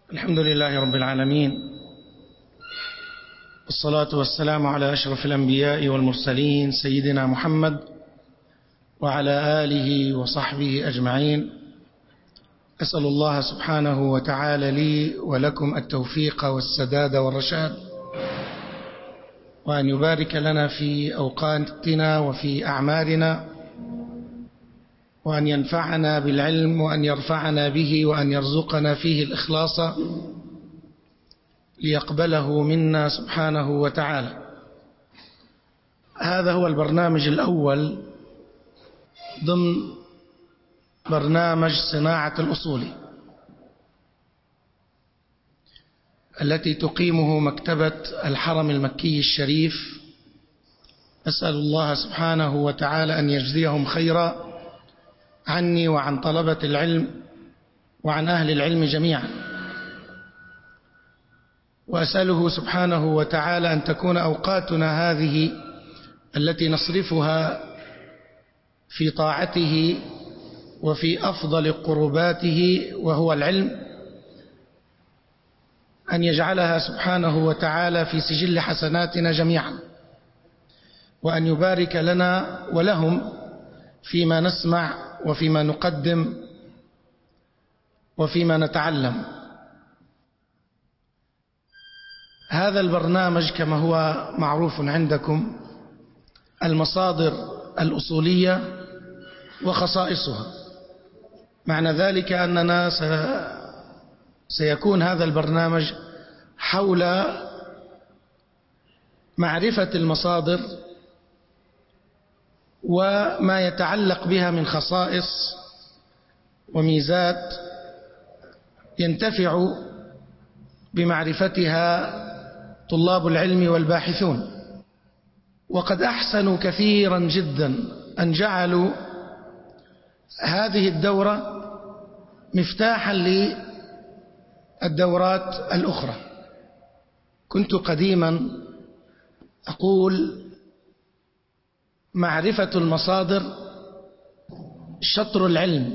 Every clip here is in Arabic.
الحمد لله رب العالمين، والصلاة والسلام على أشرف الأنبياء والمرسلين سيدنا محمد وعلى آله وصحبه أجمعين. أسأل الله سبحانه وتعالى لي ولكم التوفيق والسداد والرشاد، وأن يبارك لنا في أوقاتنا وفي أعمالنا، وأن ينفعنا بالعلم، وأن يرفعنا به، وأن يرزقنا فيه الإخلاص ليقبله منا سبحانه وتعالى. هذا هو البرنامج الأول ضمن برنامج صناعة الأصول التي تقيمه مكتبة الحرم المكي الشريف. أسأل الله سبحانه وتعالى أن يجزيهم خيرا عني وعن طلبة العلم وعن أهل العلم جميعا، وأسأله سبحانه وتعالى أن تكون أوقاتنا هذه التي نصرفها في طاعته وفي أفضل قرباته وهو العلم، أن يجعلها سبحانه وتعالى في سجل حسناتنا جميعا، وأن يبارك لنا ولهم فيما نسمع وفيما نقدم وفيما نتعلم. هذا البرنامج كما هو معروف عندكم المصادر الأصولية وخصائصها. معنى ذلك أننا سيكون هذا البرنامج حول معرفة المصادر وما يتعلق بها من خصائص وميزات ينتفع بمعرفتها طلاب العلم والباحثون. وقد أحسنوا كثيرا جدا أن هذه الدورة مفتاحا للدورات الأخرى. كنت قديما أقول معرفة المصادر شطر العلم،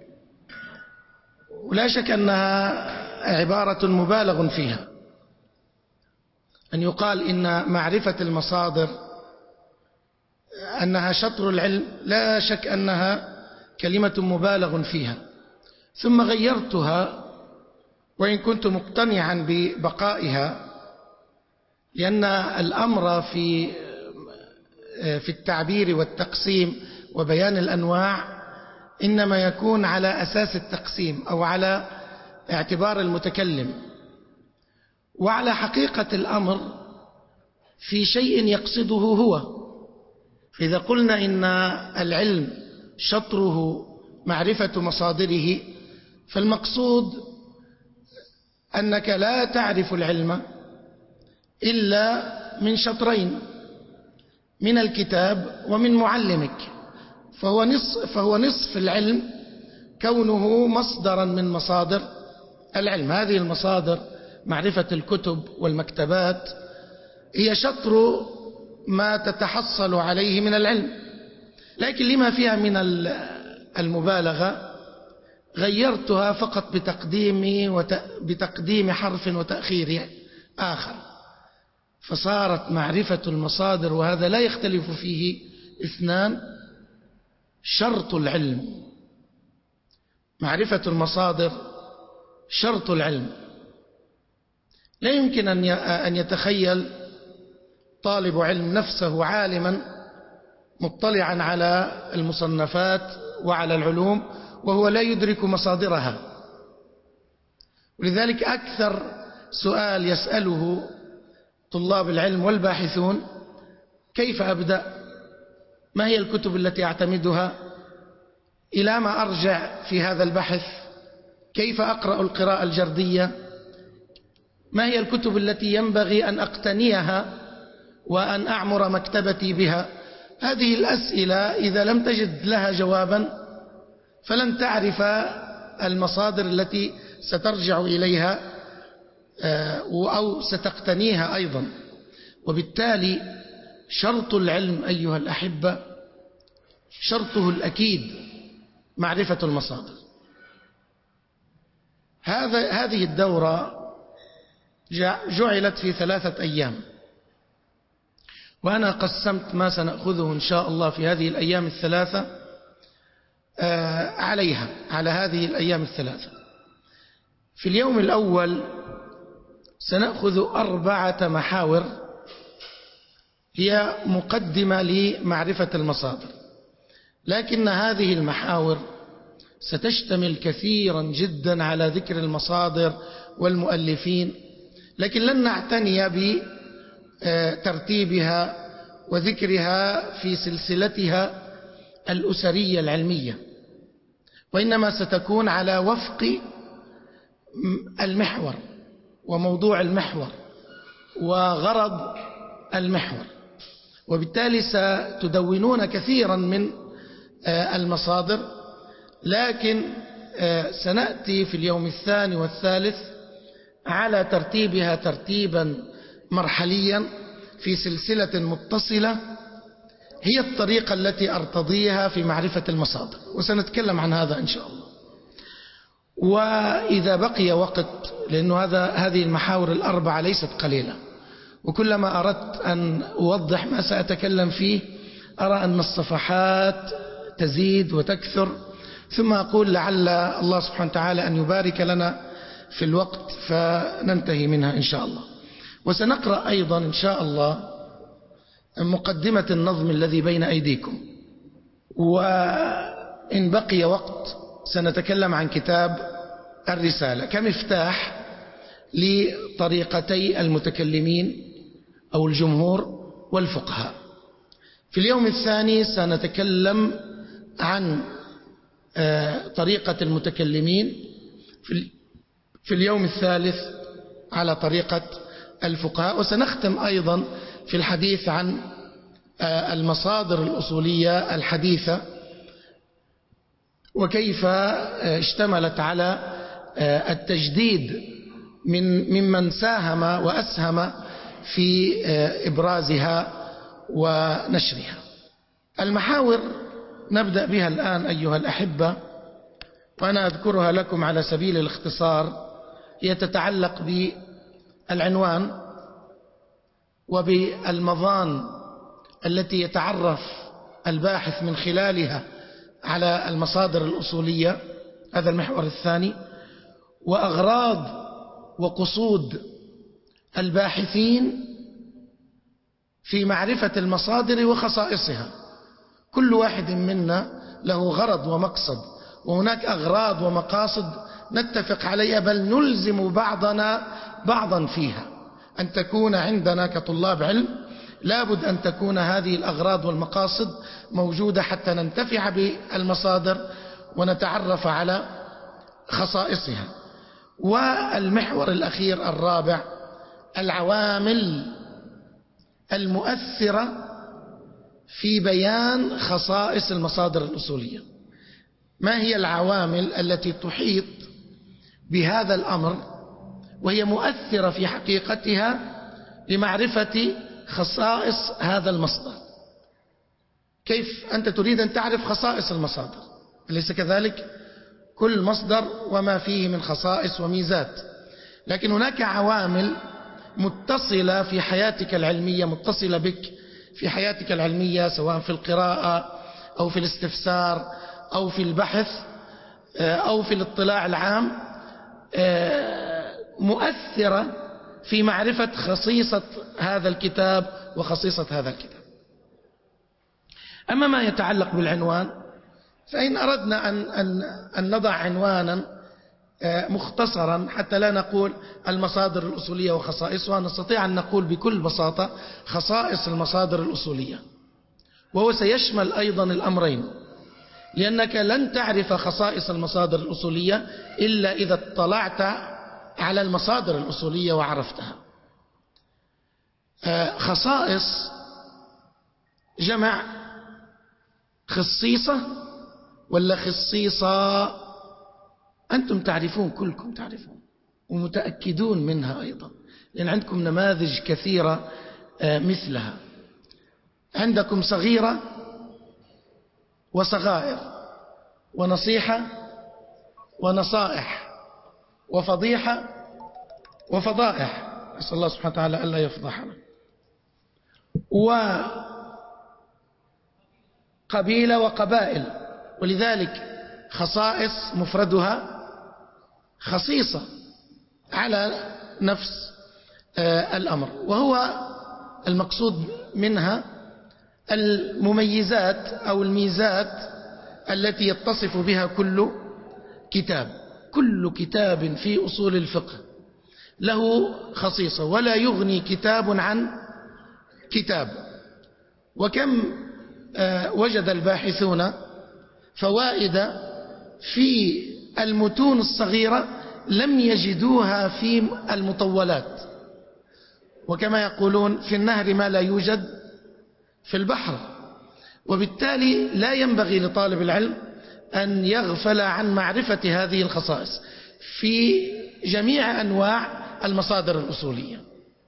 ولا شك أنها عبارة مبالغ فيها. أن يقال إن معرفة المصادر أنها شطر العلم لا شك أنها كلمة مبالغ فيها، ثم غيرتها وإن كنت مقتنعا ببقائها، لأن الأمر في التعبير والتقسيم وبيان الأنواع إنما يكون على أساس التقسيم أو على اعتبار المتكلم، وعلى حقيقة الأمر في شيء يقصده هو. فإذا قلنا إن العلم شطره معرفة مصادره، فالمقصود أنك لا تعرف العلم إلا من شطرين، من الكتاب ومن معلمك. فهو نصف العلم كونه مصدرا من مصادر العلم. هذه المصادر معرفة الكتب والمكتبات هي شطر ما تتحصل عليه من العلم، لكن لما فيها من المبالغة غيرتها فقط بتقديم حرف وتأخير آخر، فصارت معرفة المصادر، وهذا لا يختلف فيه اثنان، شرط العلم. معرفة المصادر شرط العلم. لا يمكن أن يتخيل طالب علم نفسه عالما مطلعا على المصنفات وعلى العلوم وهو لا يدرك مصادرها. ولذلك أكثر سؤال يسأله طلاب العلم والباحثون: كيف أبدأ؟ ما هي الكتب التي أعتمدها؟ إلى ما أرجع في هذا البحث؟ كيف أقرأ القراءة الجردية؟ ما هي الكتب التي ينبغي أن أقتنيها وأن أعمر مكتبتي بها؟ هذه الأسئلة إذا لم تجد لها جوابا فلن تعرف المصادر التي سترجع إليها أو ستقتنيها أيضا. وبالتالي شرط العلم أيها الأحبة، شرطه الأكيد معرفة المصادر. هذه الدورة جعلت في 3 أيام، وأنا قسمت ما سنأخذه إن شاء الله في هذه الأيام الثلاثة على هذه الأيام الثلاثة. في اليوم الأول سنأخذ 4 محاور هي مقدمة لمعرفة المصادر، لكن هذه المحاور ستشتمل كثيرا جدا على ذكر المصادر والمؤلفين، لكن لن نعتني بترتيبها وذكرها في سلسلتها الأسرية العلمية، وإنما ستكون على وفق المحور وموضوع المحور وغرض المحور، وبالتالي ستدونون كثيرا من المصادر، لكن سنأتي في اليوم الثاني والثالث على ترتيبها ترتيبا مرحليا في سلسلة متصلة، هي الطريقة التي أرتضيها في معرفة المصادر، وسنتكلم عن هذا إن شاء الله. وإذا بقي وقت، لأن هذه المحاور ال4 ليست قليلة، وكلما أردت أن أوضح ما سأتكلم فيه أرى أن الصفحات تزيد وتكثر، ثم أقول لعل الله سبحانه وتعالى أن يبارك لنا في الوقت فننتهي منها إن شاء الله. وسنقرأ أيضا إن شاء الله مقدمة النظم الذي بين أيديكم، وإن بقي وقت سنتكلم عن كتاب الرسالة كمفتاح لطريقتي المتكلمين أو الجمهور والفقهاء. في اليوم الثاني سنتكلم عن طريقة المتكلمين، في اليوم الثالث على طريقة الفقهاء، وسنختم أيضا في الحديث عن المصادر الأصولية الحديثة وكيف اشتملت على التجديد ممن ساهم وأسهم في إبرازها ونشرها. المحاور نبدأ بها الآن أيها الأحبة، وأنا أذكرها لكم على سبيل الاختصار. هي تتعلق بالعنوان وبالمضان التي يتعرف الباحث من خلالها على المصادر الأصولية، هذا المحور الثاني، وأغراض وقصود الباحثين في معرفة المصادر وخصائصها. كل واحد منا له غرض ومقصد، وهناك أغراض ومقاصد نتفق عليها، بل نلزم بعضنا بعضا فيها. أن تكون عندنا كطلاب علم لابد أن تكون هذه الأغراض والمقاصد موجودة حتى ننتفع بالمصادر ونتعرف على خصائصها. والمحور الأخير الرابع، العوامل المؤثرة في بيان خصائص المصادر الأصولية. ما هي العوامل التي تحيط بهذا الأمر وهي مؤثرة في حقيقتها لمعرفة خصائص هذا المصدر؟ كيف أنت تريد أن تعرف خصائص المصادر، أليس كذلك؟ كل مصدر وما فيه من خصائص وميزات، لكن هناك عوامل متصلة في حياتك العلمية، متصلة بك في حياتك العلمية، سواء في القراءة أو في الاستفسار أو في البحث أو في الاطلاع العام، مؤثرة في معرفة خصيصة هذا الكتاب وخصيصة هذا الكتاب. أما ما يتعلق بالعنوان، فإن أردنا أن نضع عنوانا مختصرا حتى لا نقول المصادر الأصولية وخصائصها، نستطيع أن نقول بكل بساطة خصائص المصادر الأصولية، وهو سيشمل أيضا الأمرين، لأنك لن تعرف خصائص المصادر الأصولية إلا إذا اطلعت على المصادر الأصولية وعرفتها. خصائص جمع خصيصة ولا خصيصة؟ أنتم تعرفون، كلكم تعرفون ومتأكدون منها أيضا، لأن عندكم نماذج كثيرة مثلها. عندكم صغيرة وصغائر ونصيحة ونصائح وفضيحة وفضائح، نسأل الله سبحانه وتعالى ألا يفضحنا. وقبيلة وقبائل، ولذلك خصائص مفردها خصيصة على نفس الأمر، وهو المقصود منها المميزات أو الميزات التي يتصف بها كل كتاب. كل كتاب في أصول الفقه له خصيصة، ولا يغني كتاب عن كتاب. وكم وجد الباحثون فوائد في المتون الصغيرة لم يجدوها في المطولات، وكما يقولون في النهر ما لا يوجد في البحر. وبالتالي لا ينبغي لطالب العلم أن يغفل عن معرفة هذه الخصائص في جميع أنواع المصادر الأصولية.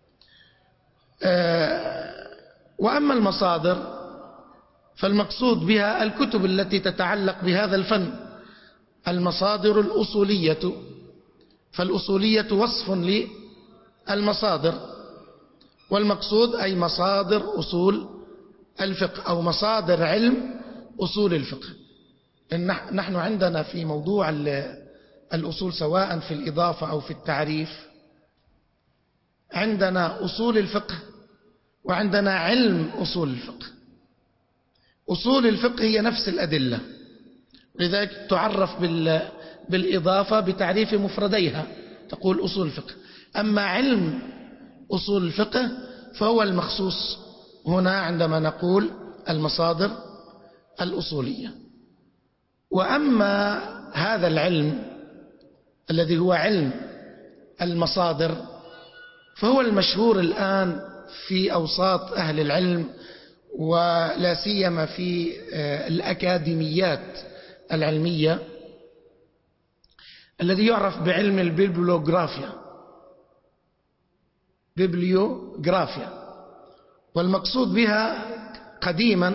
وأما المصادر فالمقصود بها الكتب التي تتعلق بهذا الفن. المصادر الأصولية، فالأصولية وصف للمصادر، والمقصود أي مصادر أصول الفقه أو مصادر علم أصول الفقه. نحن عندنا في موضوع الأصول سواء في الإضافة أو في التعريف عندنا أصول الفقه وعندنا علم أصول الفقه. أصول الفقه هي نفس الأدلة، لذلك تعرف بالإضافة بتعريف مفرديها، تقول أصول الفقه. أما علم أصول الفقه فهو المخصوص هنا عندما نقول المصادر الأصولية. وأما هذا العلم الذي هو علم المصادر فهو المشهور الآن في أوساط أهل العلم، ولا سيما في الأكاديميات العلمية، الذي يعرف بعلم البيبليوغرافيا. والمقصود بها قديما،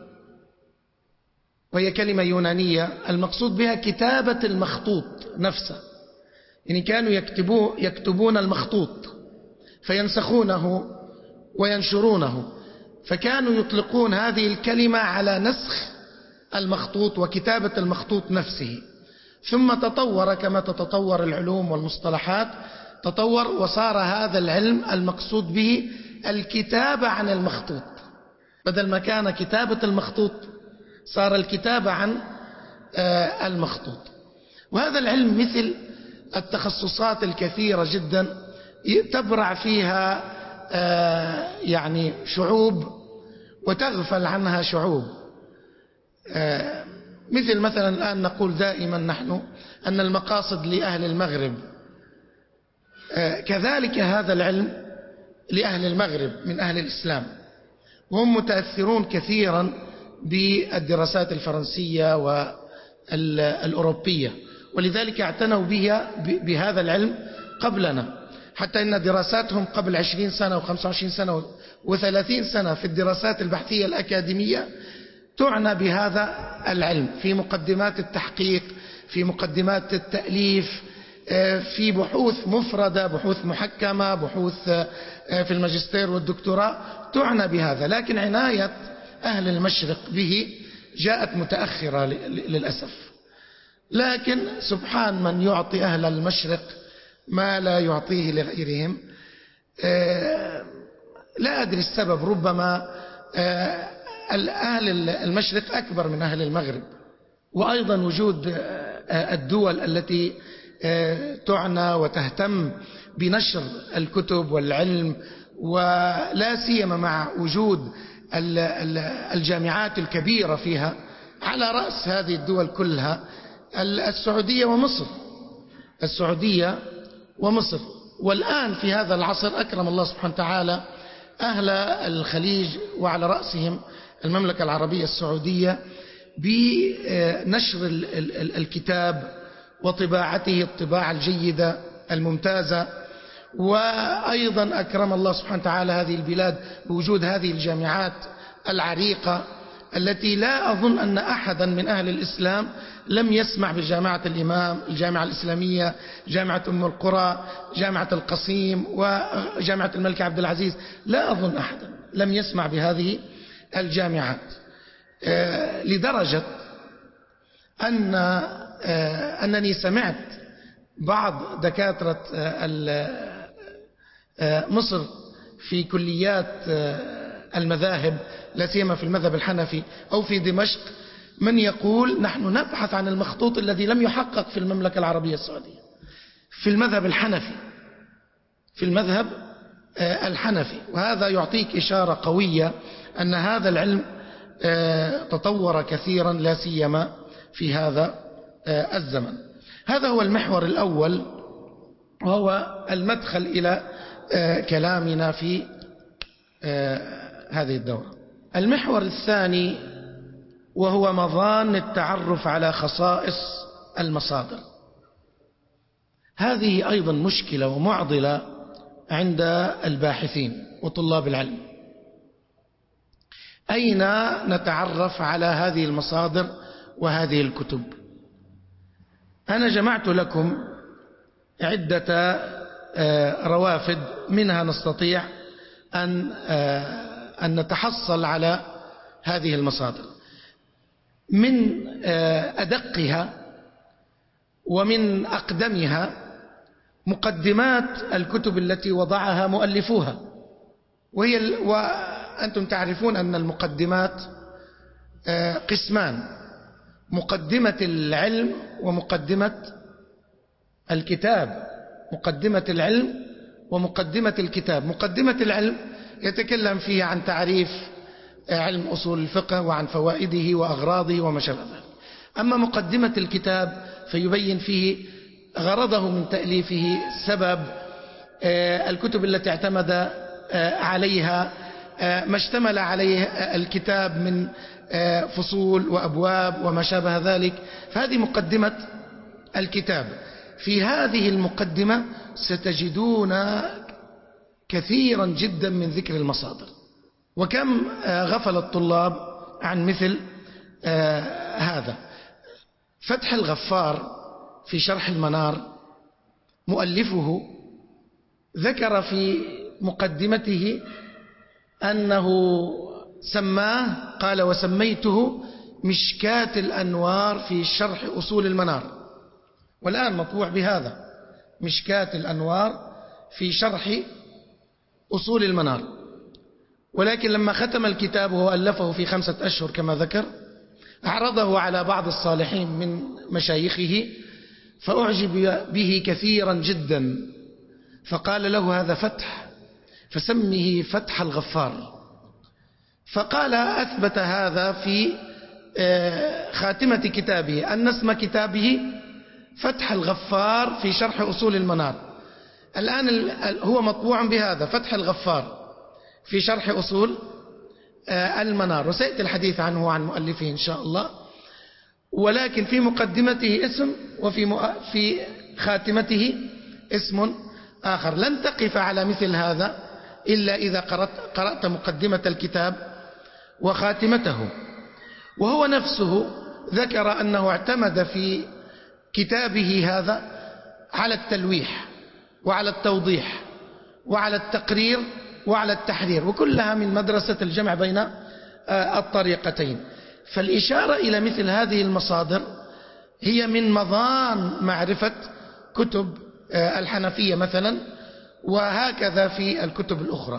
وهي كلمة يونانية، المقصود بها كتابة المخطوط نفسه. يعني كانوا يكتبون المخطوط فينسخونه وينشرونه، فكانوا يطلقون هذه الكلمة على نسخ المخطوط وكتابة المخطوط نفسه. ثم تطور كما تتطور العلوم والمصطلحات، تطور وصار هذا العلم المقصود به الكتابة عن المخطوط، بدل ما كان كتابة المخطوط صار الكتابة عن المخطوط. وهذا العلم مثل التخصصات الكثيرة جدا تبرع فيها يعني شعوب وتغفل عنها شعوب. مثلا الآن نقول دائما نحن أن المقاصد لأهل المغرب، كذلك هذا العلم لأهل المغرب من أهل الإسلام، وهم متأثرون كثيرا بالدراسات الفرنسية والأوروبية، ولذلك اعتنوا بهذا العلم قبلنا، حتى إن دراساتهم قبل 20 سنة و25 سنة و30 سنة في الدراسات البحثية الأكاديمية تعنى بهذا العلم في مقدمات التحقيق، في مقدمات التأليف، في بحوث مفردة، بحوث محكمة، بحوث في الماجستير والدكتوراه تعنى بهذا. لكن عناية أهل المشرق به جاءت متأخرة للأسف. لكن سبحان من يعطي أهل المشرق ما لا يعطيه لغيرهم. لا أدري السبب، ربما أهل المشرق أكبر من أهل المغرب، وأيضا وجود الدول التي تعنى وتهتم بنشر الكتب والعلم، ولا سيما مع وجود الجامعات الكبيرة فيها، على رأس هذه الدول كلها السعودية ومصر. والآن في هذا العصر أكرم الله سبحانه وتعالى أهل الخليج وعلى رأسهم المملكة العربية السعودية بنشر الكتاب وطباعته الطباعة الجيدة الممتازة. وأيضا أكرم الله سبحانه وتعالى هذه البلاد بوجود هذه الجامعات العريقة التي لا أظن أن أحدا من أهل الإسلام لم يسمع بجامعة الإمام، الجامعة الإسلامية، جامعة أم القرى، جامعة القصيم، وجامعة الملك عبد العزيز. لا أظن أحدا لم يسمع بهذه الجامعات، لدرجة أنني سمعت بعض دكاترة مصر في كليات المذاهب، لا سيما في المذهب الحنفي أو في دمشق، من يقول نحن نبحث عن المخطوط الذي لم يحقق في المملكة العربية السعودية في المذهب الحنفي، في المذهب الحنفي. وهذا يعطيك إشارة قوية أن هذا العلم تطور كثيرا، لا سيما في هذا الزمن. هذا هو المحور الأول، وهو المدخل إلى كلامنا في هذه الدورة. المحور الثاني وهو مظان التعرف على خصائص المصادر. هذه أيضا مشكلة ومعضلة عند الباحثين وطلاب العلم. أين نتعرف على هذه المصادر وهذه الكتب؟ أنا جمعت لكم عدة روافد منها نستطيع أن نتحصل على هذه المصادر. من أدقها ومن أقدمها مقدمات الكتب التي وضعها مؤلفوها، وأنتم تعرفون أن المقدمات قسمان: مقدمة العلم ومقدمة الكتاب. مقدمة العلم ومقدمة الكتاب. مقدمة العلم يتكلم فيه عن تعريف علم أصول الفقه وعن فوائده وأغراضه وما شابه ذلك. أما مقدمة الكتاب فيبين فيه غرضه من تأليفه، سبب الكتب التي اعتمد عليها، ما اشتمل عليه الكتاب من فصول وأبواب وما شابه ذلك. فهذه مقدمة الكتاب. في هذه المقدمة ستجدون كثيرا جدا من ذكر المصادر، وكم غفل الطلاب عن مثل هذا. فتح الغفار في شرح المنار مؤلفه ذكر في مقدمته أنه سماه، قال: وسميته مشكاة الأنوار في شرح أصول المنار. والآن مطبوع بهذا، مشكاة الأنوار في شرح أصول المنار. ولكن لما ختم الكتاب وهو ألفه في 5 أشهر كما ذكر، أعرضه على بعض الصالحين من مشايخه فأعجب به كثيرا جدا، فقال له: هذا فتح، فسمه فتح الغفار. فقال أثبت هذا في خاتمة كتابه، أن اسم كتابه فتح الغفار في شرح أصول المنار. الآن هو مطبوع بهذا، فتح الغفار في شرح أصول المنار، وسيأتي الحديث عنه وعن مؤلفه إن شاء الله. ولكن في مقدمته اسم، وفي خاتمته اسم آخر. لن تقف على مثل هذا إلا إذا قرأت مقدمة الكتاب وخاتمته. وهو نفسه ذكر أنه اعتمد في كتابه هذا على التلويح وعلى التوضيح وعلى التقرير وعلى التحرير، وكلها من مدرسة الجمع بين الطريقتين. فالإشارة إلى مثل هذه المصادر هي من مظان معرفة كتب الحنفية مثلا، وهكذا في الكتب الأخرى.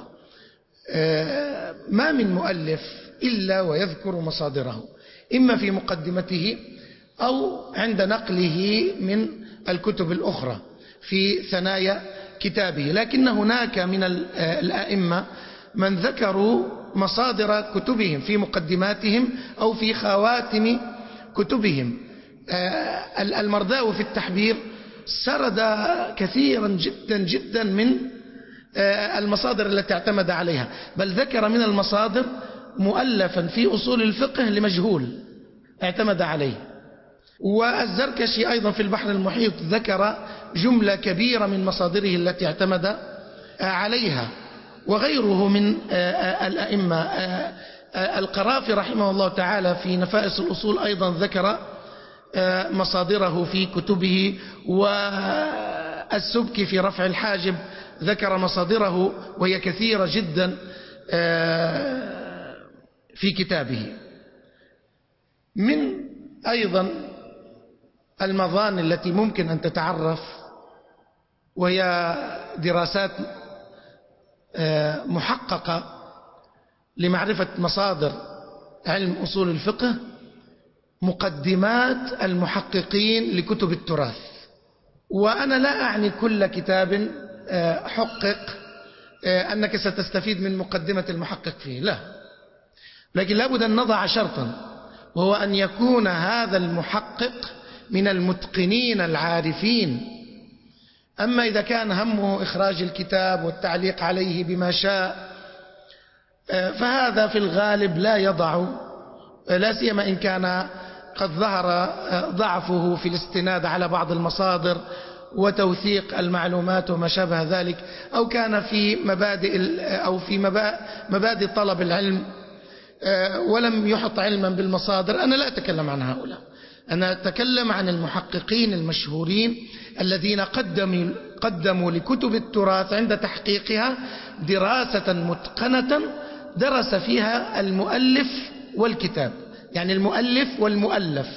ما من مؤلف إلا ويذكر مصادره، إما في مقدمته أو عند نقله من الكتب الأخرى في ثنايا كتابه. لكن هناك من الأئمة من ذكروا مصادر كتبهم في مقدماتهم أو في خواتم كتبهم. المرداوي في التحبير سرد كثيرا جدا جدا من المصادر التي اعتمد عليها، بل ذكر من المصادر مؤلفا في أصول الفقه لمجهول اعتمد عليه. والزركشي أيضا في البحر المحيط ذكر جملة كبيرة من مصادره التي اعتمد عليها، وغيره من الأئمة. القرافي رحمه الله تعالى في نفائس الأصول أيضا ذكر مصادره في كتبه، والسبكي في رفع الحاجب ذكر مصادره وهي كثيرة جدا في كتابه. من أيضا المظان التي ممكن أن تتعرف، وهي دراسات محققة لمعرفة مصادر علم أصول الفقه، مقدمات المحققين لكتب التراث. وأنا لا أعني كل كتاب حقق أنك ستستفيد من مقدمة المحقق فيه، لا، لكن لابد أن نضع شرطا، وهو أن يكون هذا المحقق من المتقنين العارفين. أما إذا كان همه إخراج الكتاب والتعليق عليه بما شاء، فهذا في الغالب لا يضع، لا سيما إن كان قد ظهر ضعفه في الاستناد على بعض المصادر وتوثيق المعلومات وما شابه ذلك، أو كان في مبادئ طلب العلم ولم يحط علما بالمصادر. أنا لا أتكلم عن هؤلاء، أنا أتكلم عن المحققين المشهورين الذين قدموا لكتب التراث عند تحقيقها دراسة متقنة درس فيها المؤلف والكتاب، يعني المؤلف والمؤلف.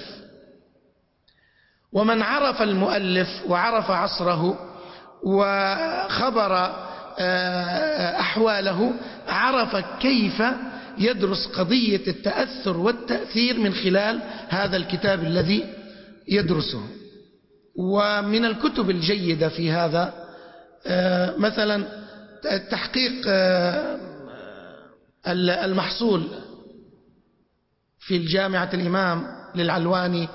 ومن عرف المؤلف وعرف عصره وخبر أحواله عرف كيف يدرس قضية التأثر والتأثير من خلال هذا الكتاب الذي يدرسه. ومن الكتب الجيدة في هذا مثلا تحقيق المحصول في الجامعة الإمام للعلواني،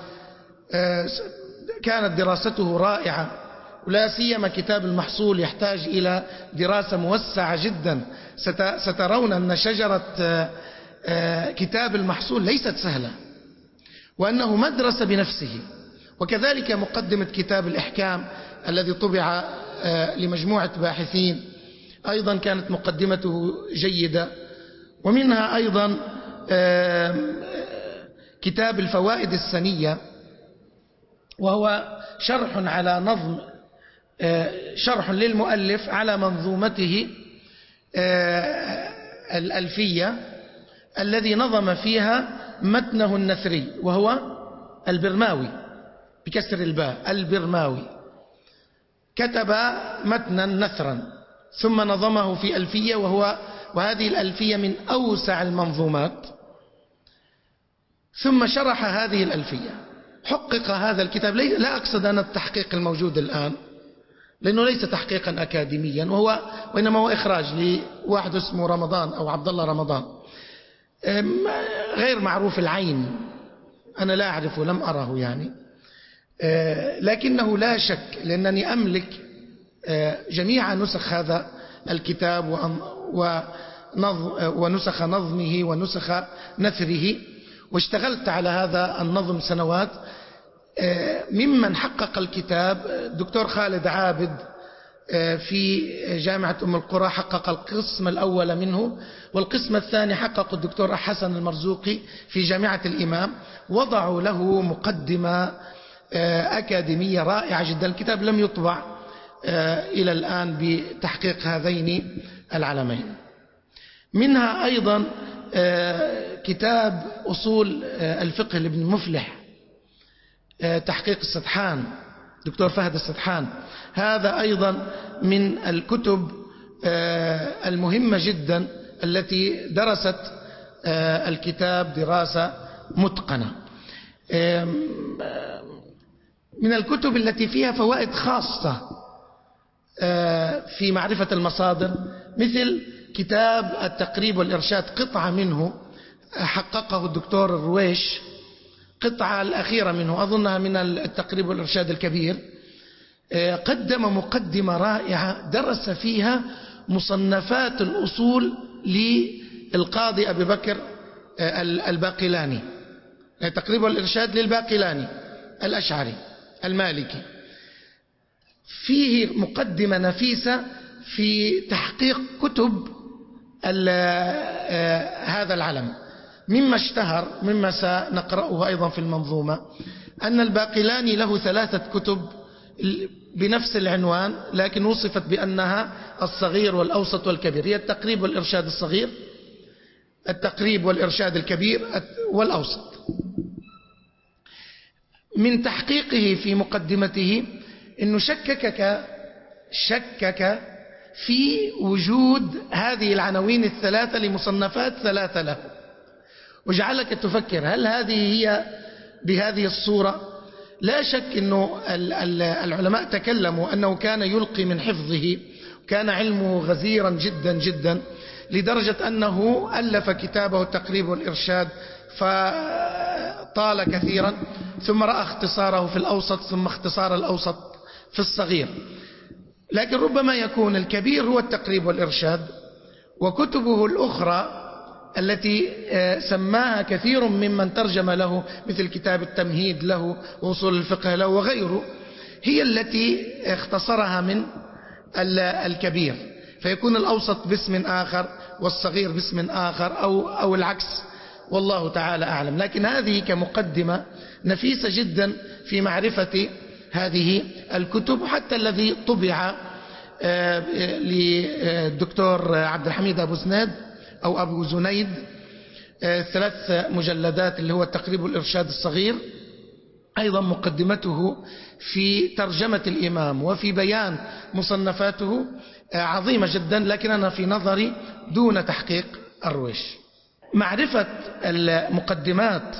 كانت دراسته رائعة، ولا سيما كتاب المحصول يحتاج إلى دراسة موسعة جدا. سترون أن شجرة كتاب المحصول ليست سهلة، وأنه مدرسة بنفسه. وكذلك مقدمة كتاب الإحكام الذي طبع لمجموعة باحثين أيضا كانت مقدمته جيدة. ومنها أيضا كتاب الفوائد السنية، وهو شرح للمؤلف على منظومته الألفية الذي نظم فيها متنه النثري، وهو البرماوي بكسر الباء، البرماوي كتب متنا نثرا ثم نظمه في ألفية، وهذه الألفية من أوسع المنظومات. ثم شرح هذه الألفية، حقق هذا الكتاب. لا أقصد أنا التحقيق الموجود الآن، لأنه ليس تحقيقا أكاديميا، وإنما هو إخراج لواحد اسمه رمضان أو عبد الله رمضان، غير معروف العين، أنا لا أعرفه، لم أره يعني، لكنه لا شك لأنني أملك جميع نسخ هذا الكتاب ونسخ نظمه ونسخ نثره، واشتغلت على هذا النظم سنوات. ممن حقق الكتاب الدكتور خالد عابد في جامعة أم القرى، حقق القسم الأول منه، والقسم الثاني حقق الدكتور حسن المرزوقي في جامعة الإمام. وضعوا له مقدمة أكاديمية رائعة جدا. الكتاب لم يطبع إلى الآن بتحقيق هذين العلمين. منها أيضا كتاب أصول الفقه لابن مفلح، تحقيق السدحان، دكتور فهد السدحان. هذا أيضا من الكتب المهمة جدا التي درست الكتاب دراسة متقنة. من الكتب التي فيها فوائد خاصة في معرفة المصادر مثل كتاب التقريب والإرشاد، قطعة منه حققه الدكتور الرويش، قطعة الأخيرة منه أظنها من التقريب والإرشاد الكبير. قدم مقدمة رائعة درس فيها مصنفات الأصول للقاضي أبي بكر الباقلاني، التقريب والإرشاد للباقلاني الأشعري المالكي. فيه مقدمة نفيسة في تحقيق كتب هذا العلم. مما اشتهر مما سنقرأه أيضا في المنظومة أن الباقلاني له 3 كتب بنفس العنوان، لكن وصفت بأنها الصغير والأوسط والكبير، هي التقريب والإرشاد الصغير، التقريب والإرشاد الكبير، والأوسط. من تحقيقه في مقدمته أنه شكك في وجود هذه العناوين ال3 لمصنفات 3 له، وجعلك تفكر هل هذه هي بهذه الصورة؟ لا شك أنه العلماء تكلموا أنه كان يلقي من حفظه، كان علمه غزيرا جدا جدا، لدرجة أنه ألف كتابه التقريب والإرشاد فطال كثيرا، ثم رأى اختصاره في الأوسط، ثم اختصار الأوسط في الصغير. لكن ربما يكون الكبير هو التقريب والإرشاد، وكتبه الأخرى التي سماها كثير ممن ترجم له مثل كتاب التمهيد له وأصول الفقه له وغيره هي التي اختصرها من الكبير، فيكون الأوسط باسم آخر والصغير باسم آخر أو العكس، والله تعالى أعلم. لكن هذه كمقدمة نفيسة جدا في معرفة هذه الكتب. حتى الذي طبع للدكتور عبد الحميد أبو زناد أو أبو زنيد 3 مجلدات اللي هو التقريب والإرشاد الصغير، أيضا مقدمته في ترجمة الإمام وفي بيان مصنفاته عظيمة جدا، لكن أنا في نظري دون تحقيق الرويش. معرفة المقدمات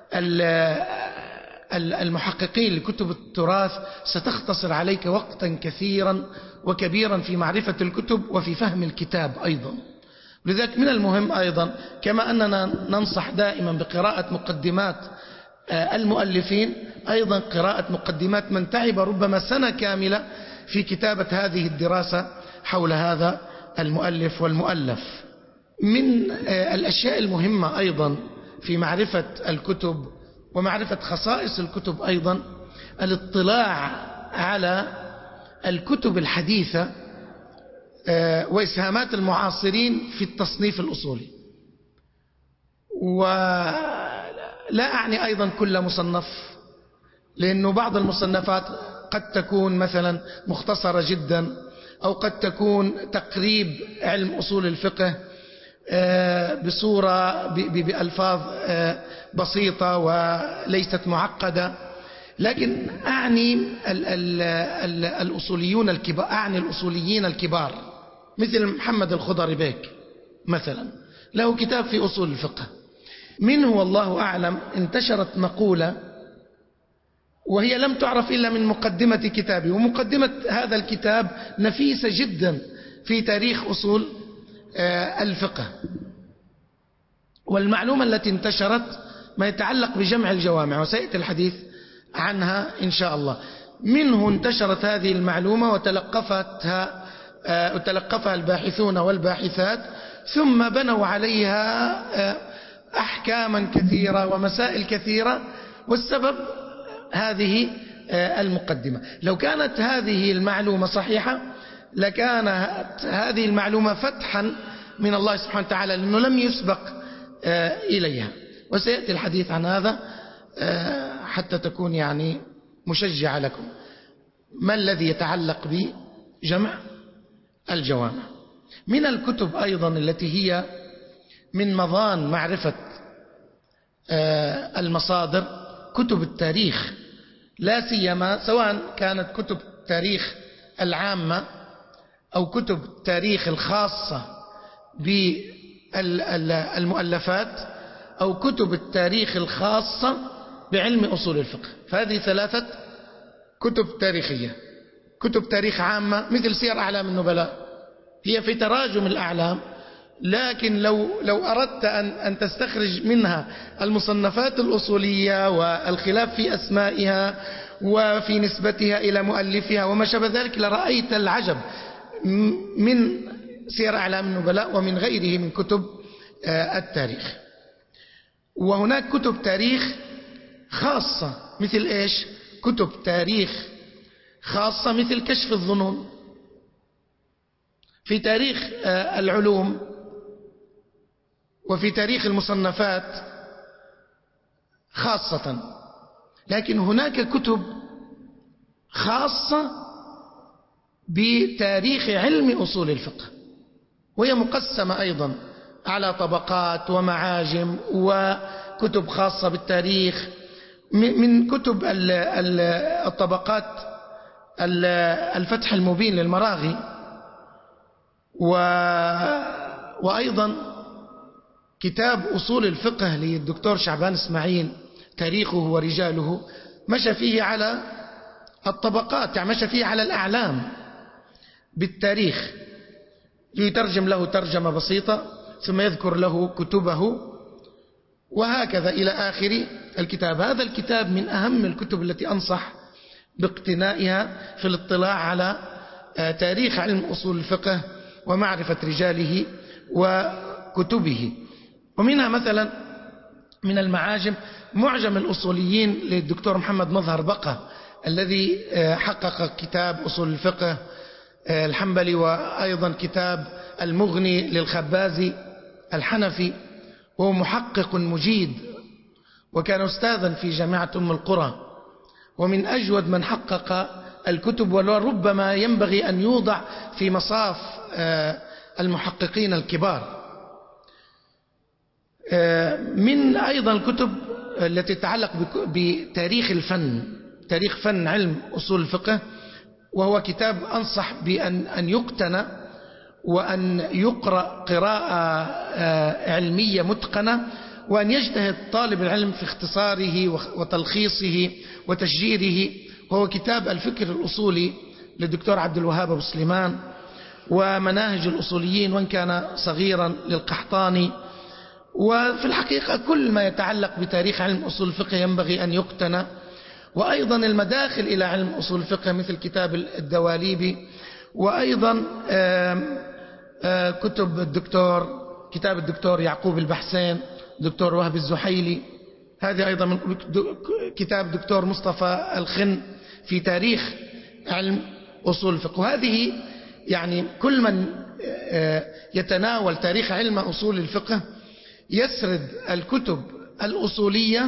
المحققين لكتب التراث ستختصر عليك وقتا كثيرا وكبيرا في معرفة الكتب وفي فهم الكتاب أيضا. لذلك من المهم أيضا كما أننا ننصح دائما بقراءة مقدمات المؤلفين، أيضا قراءة مقدمات من تعب ربما سنة كاملة في كتابة هذه الدراسة حول هذا المؤلف والمؤلف. من الأشياء المهمة أيضا في معرفة الكتب ومعرفة خصائص الكتب أيضا الاطلاع على الكتب الحديثة وإسهامات المعاصرين في التصنيف الأصولي. ولا أعني أيضا كل مصنف، لأنه بعض المصنفات قد تكون مثلا مختصرة جدا، أو قد تكون تقريب علم أصول الفقه بصورة بألفاظ بسيطة وليست معقدة. لكن أعني الأصوليون الكبار، أعني الأصوليين الكبار مثل محمد الخضر بيك مثلا، له كتاب في أصول الفقه، منه والله أعلم انتشرت مقولة وهي لم تعرف إلا من مقدمة كتابه، ومقدمة هذا الكتاب نفيسة جدا في تاريخ أصول الفقه. والمعلومة التي انتشرت ما يتعلق بجمع الجوامع، وسيأتي الحديث عنها إن شاء الله. منه انتشرت هذه المعلومة وتلقفها الباحثون والباحثات، ثم بنوا عليها أحكاما كثيرة ومسائل كثيرة، والسبب هذه المقدمة. لو كانت هذه المعلومة صحيحة لكانت هذه المعلومة فتحا من الله سبحانه وتعالى، لأنه لم يسبق إليها، وسيأتي الحديث عن هذا حتى تكون يعني مشجع لكم. ما الذي يتعلق بجمع الجوامع؟ من الكتب أيضا التي هي من مظان معرفة المصادر كتب التاريخ، لا سيما سواء كانت كتب التاريخ العامة أو كتب التاريخ الخاصة بالمؤلفات أو كتب التاريخ الخاصة بعلم أصول الفقه. فهذه 3 كتب تاريخية. كتب تاريخ عامة مثل سير أعلام النبلاء، هي في تراجم الأعلام، لكن لو أردت أن تستخرج منها المصنفات الأصولية والخلاف في أسمائها وفي نسبتها إلى مؤلفها وما شابه ذلك لرأيت العجب من سير أعلام النبلاء ومن غيره من كتب التاريخ. وهناك كتب تاريخ خاصة مثل إيش؟ كتب تاريخ خاصة مثل كشف الظنون. في تاريخ العلوم وفي تاريخ المصنفات خاصة. لكن هناك كتب خاصة بتاريخ علم أصول الفقه، وهي مقسمة أيضا على طبقات ومعاجم وكتب خاصة بالتاريخ. من كتب الطبقات الفتح المبين للمراغي، وأيضا كتاب أصول الفقه للدكتور شعبان إسماعيل تاريخه ورجاله، مشى فيه على الطبقات، يعني مشى فيه على الأعلام بالتاريخ، يترجم له ترجمة بسيطة ثم يذكر له كتبه وهكذا إلى آخر الكتاب. هذا الكتاب من أهم الكتب التي أنصح باقتنائها في الاطلاع على تاريخ علم أصول الفقه ومعرفة رجاله وكتبه. ومنها مثلا من المعاجم معجم الأصوليين للدكتور محمد مظهر بقى الذي حقق كتاب أصول الفقه الحنبلي، وأيضا كتاب المغني للخبازي الحنفي، وهو محقق مجيد وكان أستاذا في جامعة أم القرى، ومن أجود من حقق الكتب، وربما ينبغي أن يوضع في مصاف المحققين الكبار. من أيضا الكتب التي تتعلق بتاريخ الفن، تاريخ فن علم أصول الفقه، وهو كتاب أنصح بأن يقتنى وأن يقرأ قراءة علمية متقنة، وأن يجتهد طالب العلم في اختصاره وتلخيصه وتشجيره، وهو كتاب الفكر الأصولي للدكتور عبد الوهاب أبو سليمان، ومناهج الأصوليين وإن كان صغيرا للقحطاني. وفي الحقيقة كل ما يتعلق بتاريخ علم أصول الفقه ينبغي أن يقتنى. وأيضا المداخل إلى علم أصول الفقه مثل كتاب الدواليبي، وأيضا كتاب الدكتور يعقوب البحسين، دكتور وهب الزحيلي، هذه أيضا من كتاب دكتور مصطفى الخن في تاريخ علم أصول الفقه. وهذه يعني كل من يتناول تاريخ علم أصول الفقه يسرد الكتب الأصولية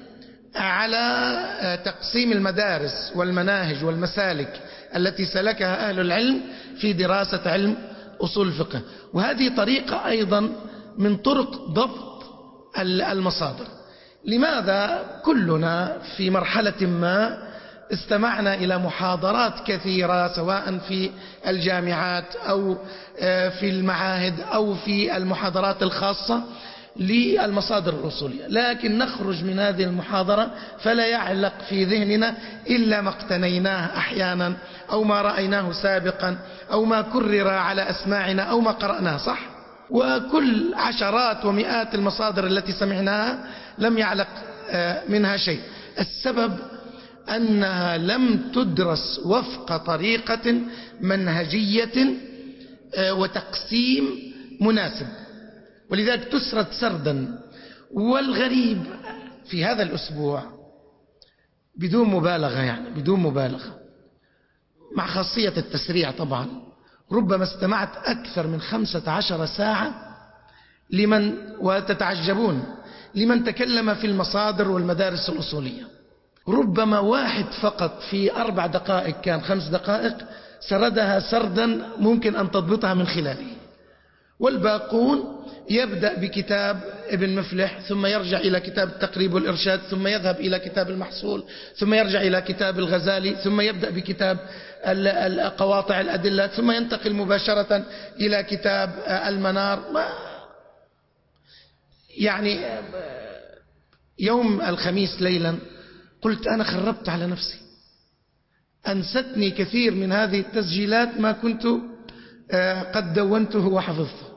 على تقسيم المدارس والمناهج والمسالك التي سلكها أهل العلم في دراسة علم أصول الفقه. وهذه طريقة أيضا من طرق ضبط المصادر. لماذا كلنا في مرحلة ما استمعنا إلى محاضرات كثيرة سواء في الجامعات أو في المعاهد أو في المحاضرات الخاصة للمصادر الأصولية، لكن نخرج من هذه المحاضرة فلا يعلق في ذهننا إلا ما اقتنيناه أحيانا أو ما رأيناه سابقا أو ما كرر على أسماعنا أو ما قرأناه، صح؟ وكل عشرات ومئات المصادر التي سمعناها لم يعلق منها شيء. السبب أنها لم تدرس وفق طريقة منهجية وتقسيم مناسب، ولذلك تسرد سردا. والغريب في هذا الأسبوع بدون مبالغة، يعني بدون مبالغة، مع خاصية التسريع طبعا، ربما استمعت أكثر من 15 ساعة وتتعجبون لمن تكلم في المصادر والمدارس الأصولية. ربما واحد فقط في 4 دقائق كان 5 دقائق سردها سردا ممكن أن تضبطها من خلاله، والباقون يبدأ بكتاب ابن مفلح ثم يرجع إلى كتاب التقريب والإرشاد ثم يذهب إلى كتاب المحصول ثم يرجع إلى كتاب الغزالي ثم يبدأ بكتاب قواطع الأدلة ثم ينتقل مباشرة إلى كتاب المنار. يعني يوم الخميس ليلا قلت أنا خربت على نفسي، أنستني كثير من هذه التسجيلات ما كنت قد دونته وحفظته.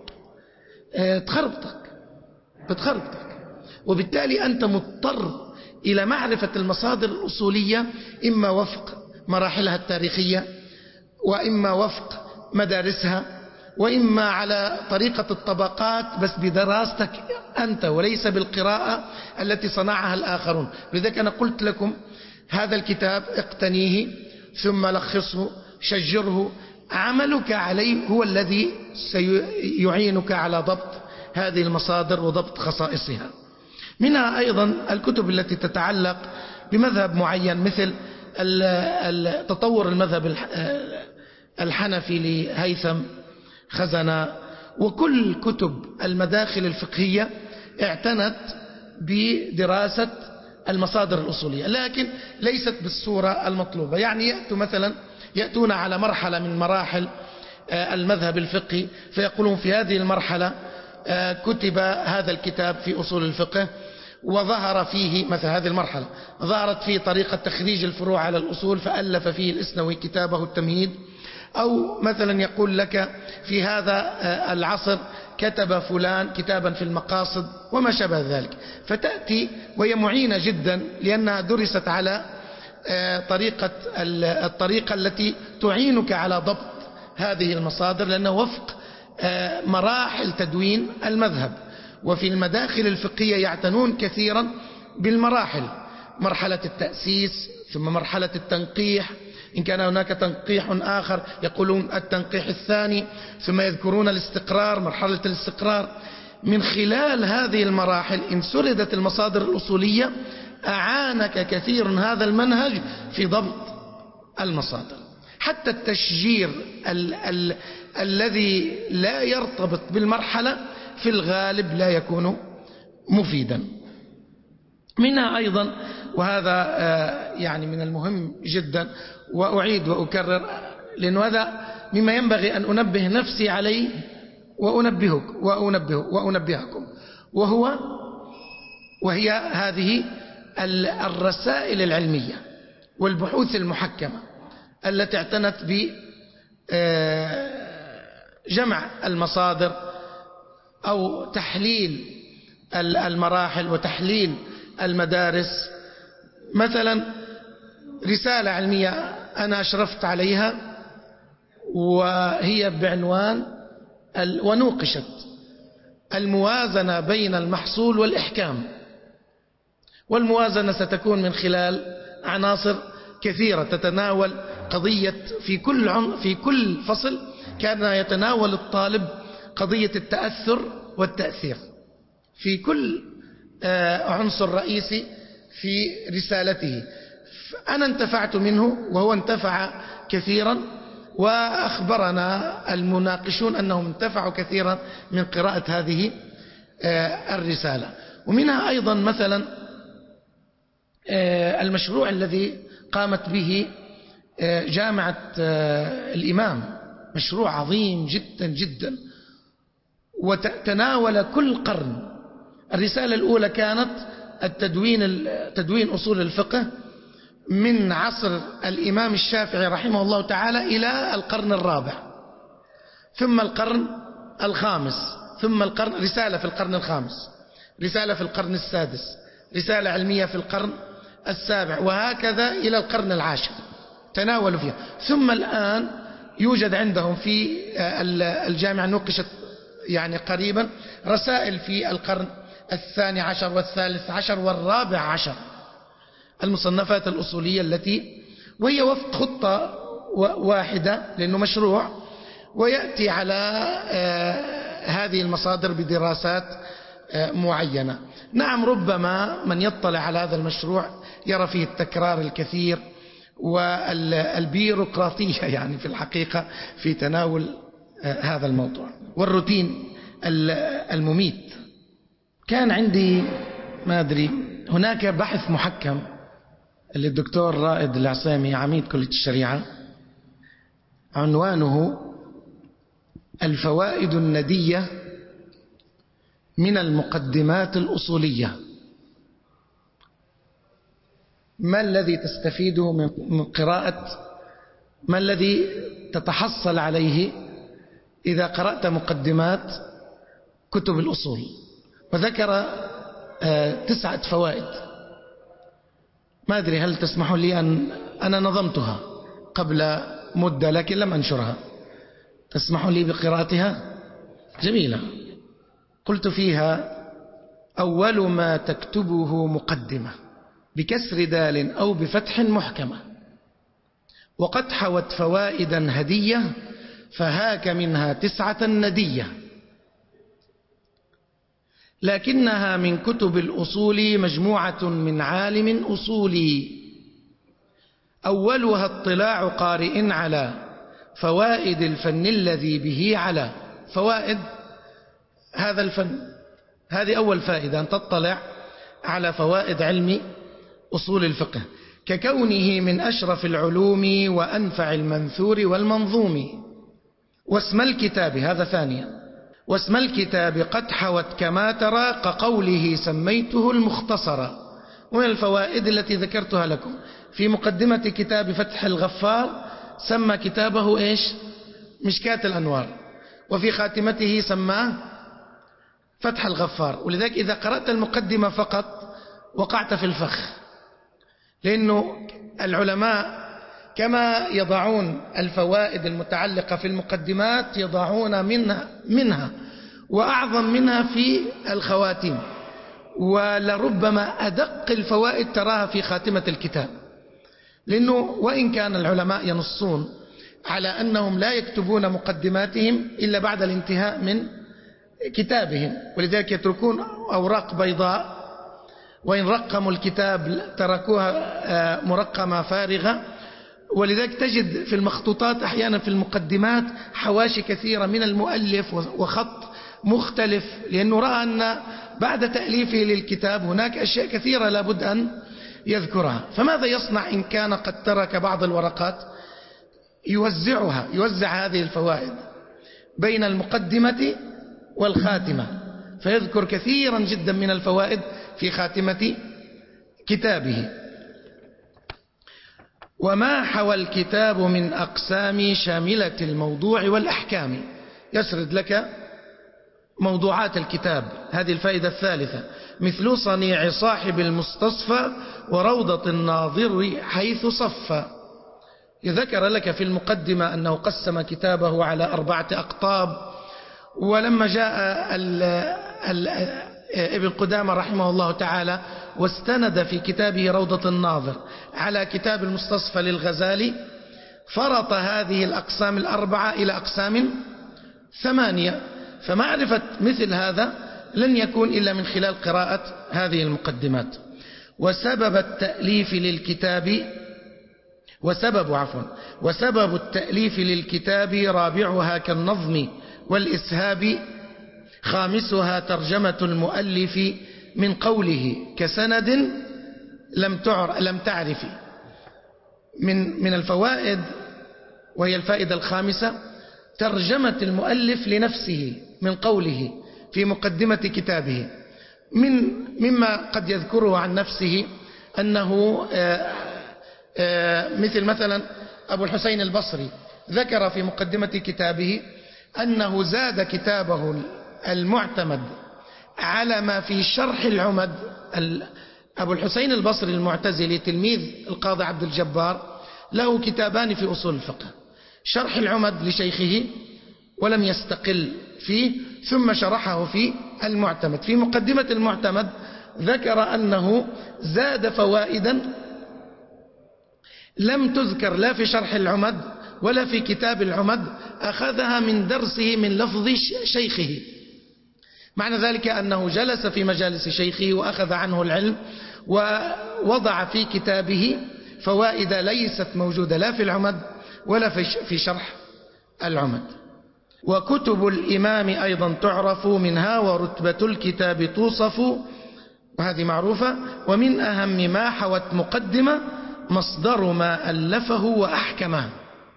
بتخربطك، وبالتالي أنت مضطر إلى معرفة المصادر الأصولية إما وفق مراحلها التاريخية وإما وفق مدارسها وإما على طريقة الطبقات بس بدراستك أنت وليس بالقراءة التي صنعها الآخرون. لذلك أنا قلت لكم هذا الكتاب اقتنيه ثم لخصه شجره، عملك عليه هو الذي سيعينك على ضبط هذه المصادر وضبط خصائصها. منها أيضا الكتب التي تتعلق بمذهب معين، مثل تطور المذهب الحنفي لهيثم خزنة، وكل كتب المداخل الفقهية اعتنت بدراسة المصادر الأصولية، لكن ليست بالصورة المطلوبة. يعني يأتون على مرحلة من مراحل المذهب الفقهي فيقولون في هذه المرحلة كتب هذا الكتاب في أصول الفقه، وظهر فيه مثل هذه المرحلة ظهرت فيه طريقة تخريج الفروع على الأصول فألف فيه الإسنوي كتابه التمهيد. أو مثلا يقول لك في هذا العصر كتب فلان كتابا في المقاصد وما شابه ذلك، فتأتي وهي معينة جدا لأنها درست على الطريقة التي تعينك على ضبط هذه المصادر، لأنه وفق مراحل تدوين المذهب. وفي المداخل الفقهية يعتنون كثيرا بالمراحل، مرحلة التأسيس ثم مرحلة التنقيح، إن كان هناك تنقيح آخر يقولون التنقيح الثاني، ثم يذكرون الاستقرار، مرحلة الاستقرار. من خلال هذه المراحل إن سردت المصادر الأصولية أعانك كثير هذا المنهج في ضبط المصادر. حتى التشجير الذي لا يرتبط بالمرحلة في الغالب لا يكون مفيدا. منها أيضا، وهذا يعني من المهم جدا وأعيد وأكرر لأنه هذا مما ينبغي أن أنبه نفسي عليه وأنبهكم، وهي هذه الرسائل العلمية والبحوث المحكمة التي اعتنت بجمع المصادر أو تحليل المراحل وتحليل المدارس. مثلا رسالة علمية أنا أشرفت عليها وهي بعنوان ونوقشت الموازنة بين المحصول والإحكام. والموازنة ستكون من خلال عناصر كثيرة تتناول قضية في كل فصل كان يتناول الطالب قضية التأثر والتأثير في كل عنصر رئيسي في رسالته. أنا انتفعت منه وهو انتفع كثيرا، وأخبرنا المناقشون أنهم انتفعوا كثيرا من قراءة هذه الرسالة. ومنها أيضا مثلا المشروع الذي قامت به جامعة الإمام، مشروع عظيم جدا جدا وتناول كل قرن. الرسالة الأولى كانت تدوين أصول الفقه من عصر الإمام الشافعي رحمه الله تعالى إلى القرن الرابع، ثم القرن الخامس، ثم رسالة في القرن الخامس، رسالة في القرن السادس، رسالة علمية في القرن السابع، وهكذا إلى القرن العاشر تناولوا فيها. ثم الآن يوجد عندهم في الجامعة نوقشت يعني قريبا رسائل في القرن الثاني عشر والثالث عشر والرابع عشر، المصنفات الأصولية وهي وفق خطة واحدة لأنه مشروع، ويأتي على هذه المصادر بدراسات معينة. نعم، ربما من يطلع على هذا المشروع يرى فيه التكرار الكثير والبيروقراطية يعني في الحقيقة في تناول هذا الموضوع والروتين المميت. كان عندي ما أدري هناك بحث محكم للدكتور رائد العصيمي عميد كلية الشريعة، عنوانه الفوائد الندية من المقدمات الأصولية. ما الذي تستفيده من قراءة، ما الذي تتحصل عليه إذا قرأت مقدمات كتب الأصول؟ وذكر 9 فوائد. ما أدري هل تسمحوا لي أنا نظمتها قبل مدة لكن لم أنشرها، تسمحوا لي بقراءتها؟ جميلة. قلت فيها: أول ما تكتبه مقدمة بكسر دال أو بفتح محكمة، وقد حوت فوائدا هدية، فهاك منها 9 ندية. لكنها من كتب الأصول مجموعة من عالم أصولي، أولها اطلاع قارئ على فوائد الفن الذي به على فوائد هذا الفن. هذه أول فائدة، أن تطلع على فوائد علم أصول الفقه، ككونه من أشرف العلوم وأنفع المنثور والمنظوم. واسم الكتاب، هذا ثانيا، واسم الكتاب قد حوت كما ترى كقوله سميته المختصر. ومن الفوائد التي ذكرتها لكم في مقدمة كتاب فتح الغفار سمى كتابه إيش؟ مشكاة الأنوار، وفي خاتمته سماه فتح الغفار. ولذلك إذا قرأت المقدمة فقط وقعت في الفخ، لأنه العلماء كما يضعون الفوائد المتعلقة في المقدمات يضعون منها وأعظم منها في الخواتيم، ولربما أدق الفوائد تراها في خاتمة الكتاب. لأنه وإن كان العلماء ينصون على أنهم لا يكتبون مقدماتهم إلا بعد الانتهاء من كتابهم، ولذلك يتركون أوراق بيضاء، وإن رقموا الكتاب تركوها مرقمة فارغة. ولذلك تجد في المخطوطات أحيانا في المقدمات حواشي كثيرة من المؤلف وخط مختلف، لأنه رأى أن بعد تأليفه للكتاب هناك أشياء كثيرة لابد أن يذكرها. فماذا يصنع إن كان قد ترك بعض الورقات؟ يوزع هذه الفوائد بين المقدمة والخاتمة، فيذكر كثيرا جدا من الفوائد في خاتمة كتابه. وما حوى الكتاب من أقسام شاملة الموضوع والأحكام، يسرد لك موضوعات الكتاب. هذه الفائدة الثالثة، مثل صنيع صاحب المستصفى وروضة الناظر حيث صفى. ذكر لك في المقدمة أنه قسم كتابه على 4 أقطاب، ولما جاء ابن قدامة رحمه الله تعالى واستند في كتابه روضة الناظر على كتاب المستصفى للغزالي، فرط هذه الأقسام 4 إلى أقسام 8. فمعرفة مثل هذا لن يكون إلا من خلال قراءة هذه المقدمات. وسبب التأليف للكتاب وسبب التأليف للكتاب رابعها كالنظم والإسهاب، خامسها ترجمة المؤلف من قوله كسند لم تعرفي. من الفوائد، وهي الفائدة الخامسة، ترجمة المؤلف لنفسه من قوله في مقدمة كتابه. مما قد يذكره عن نفسه أنه مثلا أبو الحسين البصري ذكر في مقدمة كتابه أنه زاد كتابه المعتمد على ما في شرح العمد. أبو الحسين البصري المعتزلي تلميذ القاضي عبد الجبار له كتابان في أصول الفقه، شرح العمد لشيخه ولم يستقل فيه، ثم شرحه في المعتمد. في مقدمة المعتمد ذكر أنه زاد فوائدا لم تذكر لا في شرح العمد ولا في كتاب العمد، أخذها من درسه من لفظ شيخه. معنى ذلك أنه جلس في مجالس شيخه وأخذ عنه العلم، ووضع في كتابه فوائد ليست موجودة لا في العمد ولا في شرح العمد. وكتب الإمام أيضا تعرف منها ورتبة الكتاب توصف، وهذه معروفة. ومن أهم ما حوت مقدمة مصدر ما ألفه وأحكمه.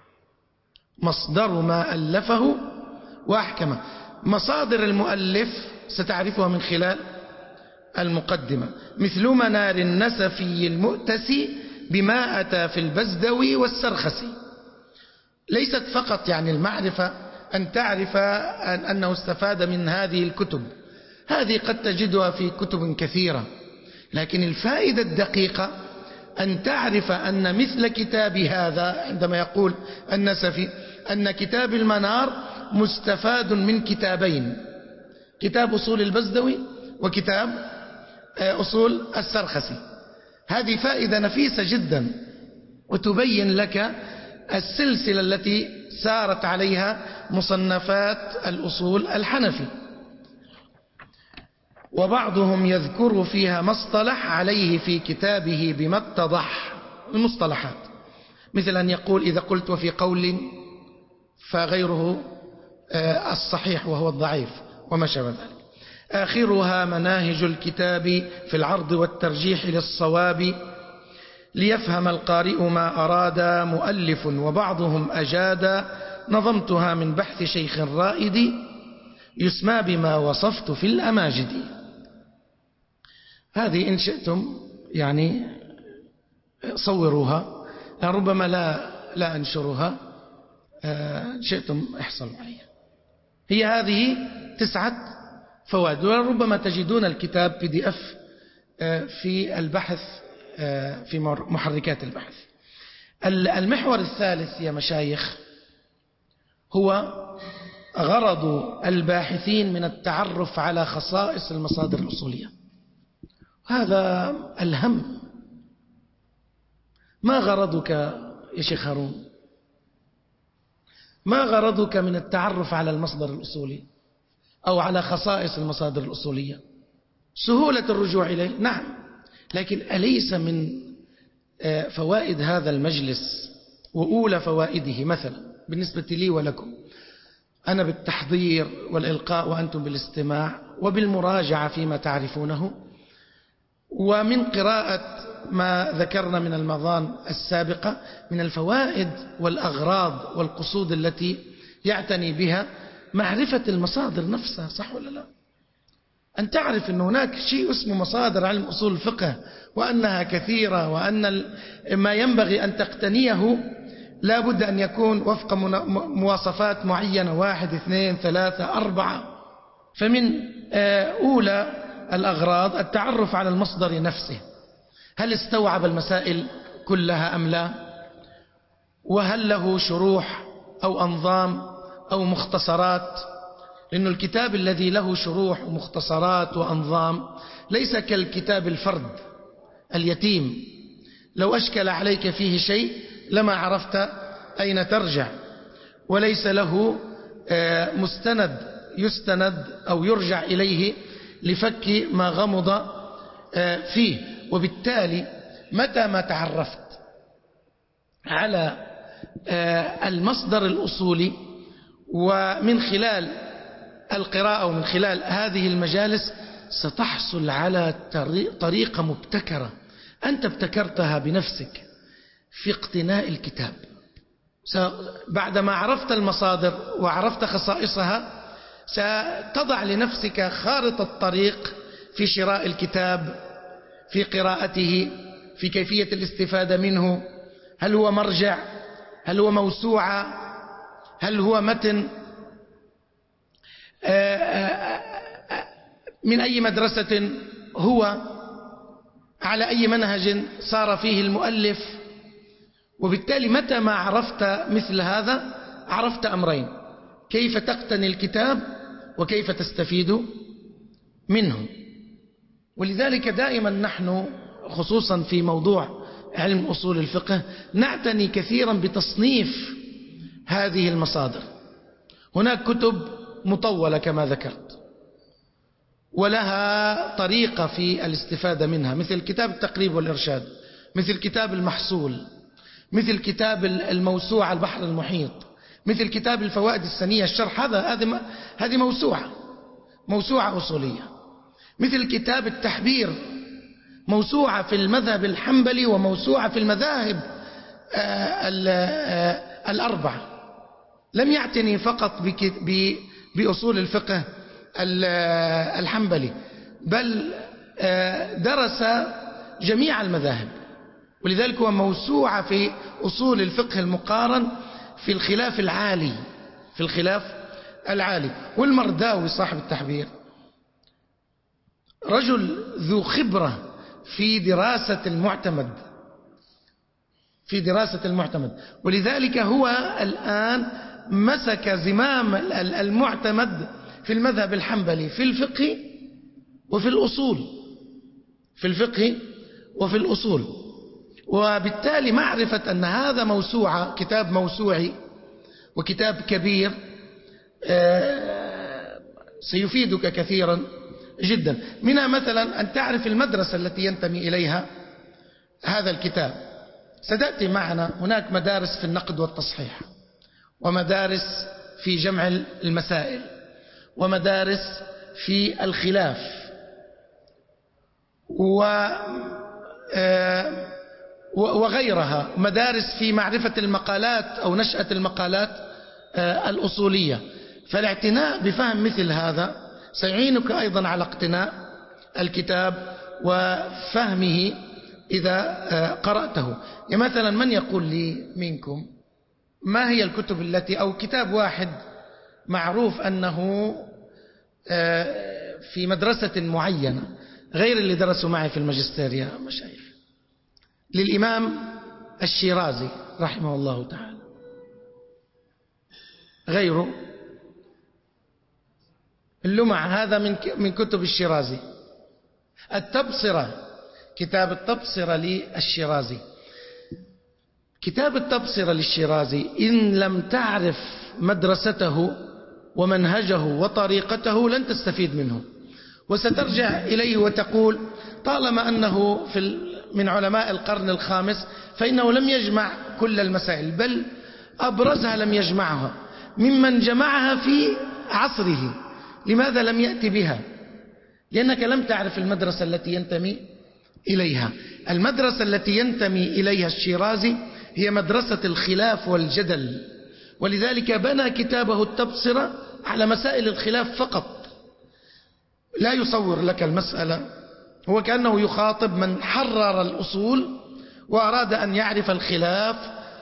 مصادر المؤلف ستعرفها من خلال المقدمة، مثل منار النسفي المؤتسي بما أتى في البزدوي والسرخسي. ليست فقط يعني المعرفة أن تعرف أنه استفاد من هذه الكتب، هذه قد تجدها في كتب كثيرة، لكن الفائدة الدقيقة أن تعرف أن مثل كتاب هذا، عندما يقول النسفي أن كتاب المنار مستفاد من كتابين، كتاب أصول البزدوي وكتاب أصول السرخسي. هذه فائدة نفيسة جدا، وتبين لك السلسلة التي سارت عليها مصنفات الأصول الحنفي. وبعضهم يذكر فيها ما اصطلح عليه في كتابه بما اتضح. المصطلحات مثل أن يقول إذا قلت وفي قول فغيره الصحيح وهو الضعيف وما شابه ذلك. آخرها مناهج الكتاب في العرض والترجيح للصواب، ليفهم القارئ ما أراد مؤلف، وبعضهم أجاد نظمتها من بحث شيخ رائد، يسمى بما وصفت في الأماجد. هذه إن شئتم يعني صوروها، ربما لا أنشرها، إن شئتم احصلوا عليها. هي هذه 9 فوائد، وربما تجدون الكتاب PDF في البحث في محركات البحث. المحور الثالث يا مشايخ هو غرض الباحثين من التعرف على خصائص المصادر الأصولية. هذا الهم. ما غرضك يا شيخ هارون؟ ما غرضك من التعرف على المصدر الأصولي أو على خصائص المصادر الأصولية؟ سهولة الرجوع إليه، نعم، لكن أليس من فوائد هذا المجلس وأولى فوائده مثلا بالنسبة لي ولكم، أنا بالتحضير والإلقاء وأنتم بالاستماع وبالمراجعة فيما تعرفونه، ومن قراءة ما ذكرنا من المضان السابقة من الفوائد والأغراض والقصود التي يعتني بها معرفة المصادر نفسها، صح ولا لا؟ أن تعرف أن هناك شيء اسمه مصادر علم أصول الفقه، وأنها كثيرة، وأن ما ينبغي أن تقتنيه لا بد أن يكون وفق مواصفات معينة، 1 2 3 4. فمن أولى الأغراض التعرف على المصدر نفسه، هل استوعب المسائل كلها أم لا؟ وهل له شروح أو أنظام أو مختصرات؟ لأن الكتاب الذي له شروح ومختصرات وأنظام ليس كالكتاب الفرد اليتيم، لو أشكل عليك فيه شيء لما عرفت أين ترجع، وليس له مستند يستند أو يرجع إليه لفك ما غمض فيه. وبالتالي متى ما تعرفت على المصدر الأصولي ومن خلال القراءة ومن خلال هذه المجالس ستحصل على طريقة مبتكرة أنت ابتكرتها بنفسك في اقتناء الكتاب. بعدما عرفت المصادر وعرفت خصائصها ستضع لنفسك خارطة طريق في شراء الكتاب، في قراءته، في كيفية الاستفادة منه. هل هو مرجع؟ هل هو موسوعة؟ هل هو متن؟ من أي مدرسة هو؟ على أي منهج صار فيه المؤلف؟ وبالتالي متى ما عرفت مثل هذا عرفت أمرين: كيف تقتني الكتاب وكيف تستفيد منه. ولذلك دائما نحن خصوصا في موضوع علم أصول الفقه نعتني كثيرا بتصنيف هذه المصادر. هناك كتب مطولة كما ذكرت ولها طريقة في الاستفادة منها، مثل كتاب التقريب والإرشاد، مثل كتاب المحصول، مثل كتاب الموسوعة البحر المحيط، مثل كتاب الفوائد السنية الشرح. هذه موسوعة أصولية. مثل كتاب التحبير، موسوعة في المذهب الحنبلي وموسوعة في المذاهب الأربعة. لم يعتني فقط بأصول الفقه الحنبلي، بل درس جميع المذاهب. ولذلك هو موسوعة في أصول الفقه المقارن في الخلاف العالي. والمرداوي صاحب التحبير رجل ذو خبرة في دراسة المعتمد، ولذلك هو الآن مسك زمام المعتمد في المذهب الحنبلي في الفقه وفي الأصول. وبالتالي معرفة أن هذا موسوعة، كتاب موسوعي وكتاب كبير، سيفيدك كثيرا جدا. منها مثلا أن تعرف المدرسة التي ينتمي إليها هذا الكتاب. ستأتي معنا هناك مدارس في النقد والتصحيح، ومدارس في جمع المسائل، ومدارس في الخلاف، وغيرها، مدارس في معرفة المقالات أو نشأة المقالات الأصولية. فالاعتناء بفهم مثل هذا سيعينك أيضا على اقتناء الكتاب وفهمه إذا قرأته. يعني مثلا من يقول لي منكم ما هي الكتب التي، أو كتاب واحد معروف أنه في مدرسة معينة غير اللي درسوا معي في الماجستير يا مشايخ، للإمام الشيرازي رحمه الله تعالى، غيره؟ اللمع هذا من كتب الشيرازي. التبصرة، كتاب التبصرة للشيرازي. كتاب التبصرة للشيرازي إن لم تعرف مدرسته ومنهجه وطريقته لن تستفيد منه، وسترجع إليه وتقول طالما أنه من علماء القرن الخامس فإنه لم يجمع كل المسائل، بل أبرزها لم يجمعها. ممن جمعها في عصره لماذا لم يأتي بها؟ لأنك لم تعرف المدرسة التي ينتمي إليها. المدرسة التي ينتمي إليها الشيرازي هي مدرسة الخلاف والجدل، ولذلك بنى كتابه التبصرة على مسائل الخلاف فقط، لا يصور لك المسألة. هو كأنه يخاطب من حرر الأصول وأراد أن يعرف الخلاف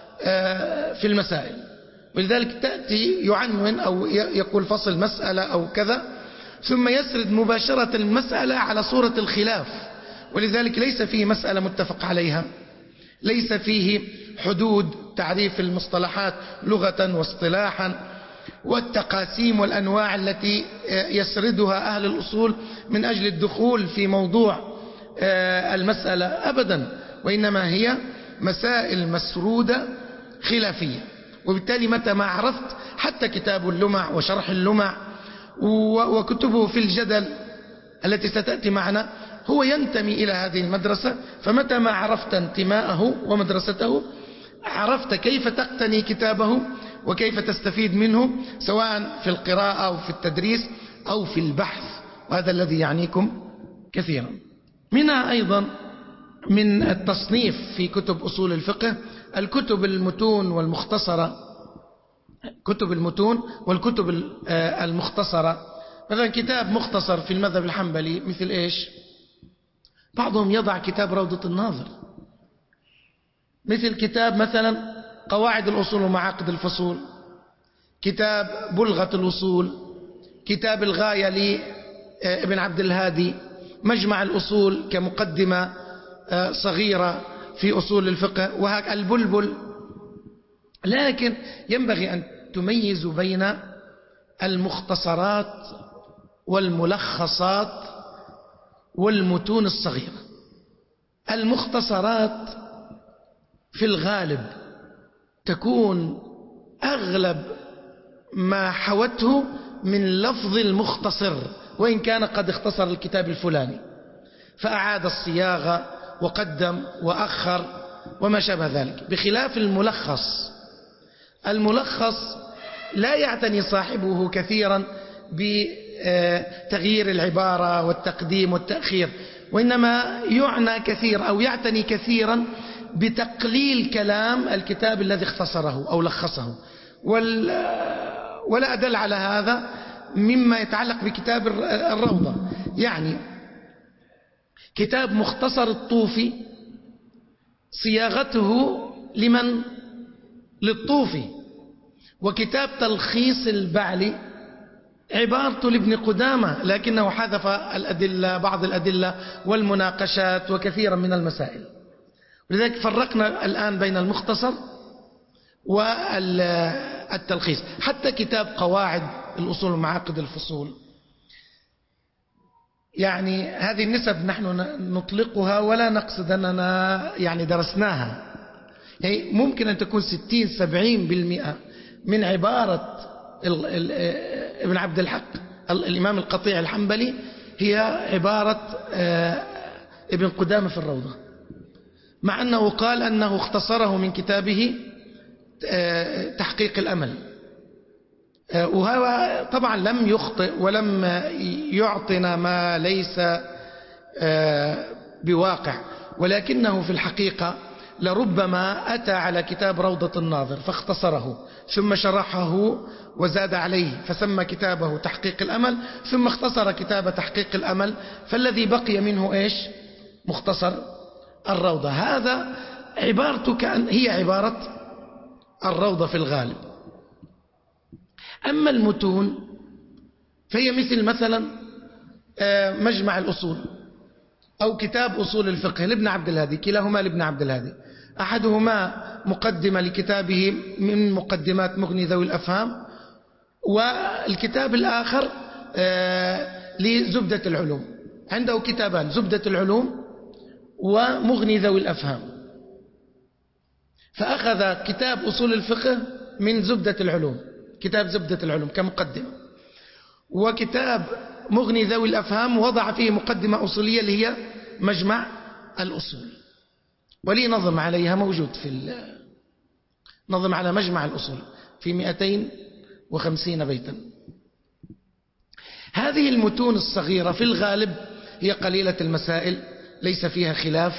في المسائل، ولذلك تأتي يعنون أو يقول فصل مسألة أو كذا، ثم يسرد مباشرة المسألة على صورة الخلاف. ولذلك ليس فيه مسألة متفق عليها، ليس فيه حدود تعريف المصطلحات لغة واصطلاحا، والتقاسيم والأنواع التي يسردها أهل الأصول من أجل الدخول في موضوع المسألة أبدا، وإنما هي مسائل مسرودة خلافية. وبالتالي متى ما عرفت حتى كتاب اللمع وشرح اللمع وكتبه في الجدل التي ستأتي معنا هو ينتمي إلى هذه المدرسة، فمتى ما عرفت انتماءه ومدرسته عرفت كيف تقتني كتابه وكيف تستفيد منه، سواء في القراءة أو في التدريس أو في البحث، وهذا الذي يعنيكم كثيرا. منها أيضا من التصنيف في كتب أصول الفقه الكتب المتون والمختصرة، كتب المتون والكتب المختصرة. مثلا كتاب مختصر في المذهب الحنبلي مثل إيش؟ بعضهم يضع كتاب روضة الناظر، مثل كتاب مثلا قواعد الأصول ومعاقد الفصول، كتاب بلغة الأصول، كتاب الغاية لابن عبد الهادي، مجمع الأصول كمقدمة صغيرة في أصول الفقه، وهكذا البلبل. لكن ينبغي أن تميز بين المختصرات والملخصات والمتون الصغيرة. المختصرات في الغالب تكون أغلب ما حوته من لفظ المختصر، وإن كان قد اختصر الكتاب الفلاني فأعاد الصياغة وقدم وأخر وما شابه ذلك، بخلاف الملخص. الملخص لا يعتني صاحبه كثيرا بتغيير العبارة والتقديم والتأخير، وإنما يعنى كثير أو يعتني كثيرا بتقليل كلام الكتاب الذي اختصره أو لخصه. ولا أدل على هذا مما يتعلق بكتاب الروضة. يعني كتاب مختصر الطوفي صياغته لمن؟ للطوفي. وكتاب تلخيص البعلي عبارته لابن قدامة، لكنه حذف الأدلة، بعض الأدلة والمناقشات وكثيرا من المسائل. ولذلك فرقنا الآن بين المختصر والتلخيص. حتى كتاب قواعد الأصول ومعاقد الفصول، يعني هذه النسب نحن نطلقها ولا نقصد أننا يعني درسناها، يعني ممكن أن تكون 60-70% من عبارة ابن عبد الحق الإمام القطيع الحنبلي هي عبارة ابن قدامة في الروضة، مع أنه قال أنه اختصره من كتابه تحقيق الأمل، وهو طبعا لم يخطئ ولم يعطنا ما ليس بواقع، ولكنه في الحقيقة لربما أتى على كتاب روضة الناظر فاختصره، ثم شرحه وزاد عليه فسمى كتابه تحقيق الأمل، ثم اختصر كتاب تحقيق الأمل، فالذي بقي منه إيش؟ مختصر الروضة. هذا عبارته كأن هي عبارة الروضة في الغالب. أما المتون فهي مثلا مجمع الأصول أو كتاب أصول الفقه لابن عبد الهادي، كلاهما لابن عبد الهادي، أحدهما مقدمة لكتابه من مقدمات مغني ذوي الأفهام، والكتاب الآخر لزبدة العلوم. عنده كتابان، زبدة العلوم ومغني ذوي الأفهام، فأخذ كتاب أصول الفقه من زبدة العلوم، كتاب زبدة العلوم كمقدمة، وكتاب مغني ذوي الأفهام وضع فيه مقدمة أصولية اللي هي مجمع الأصول، ولي نظم عليها موجود في نظم على مجمع الأصول في 250 بيتا. هذه المتون الصغيرة في الغالب هي قليلة المسائل، ليس فيها خلاف،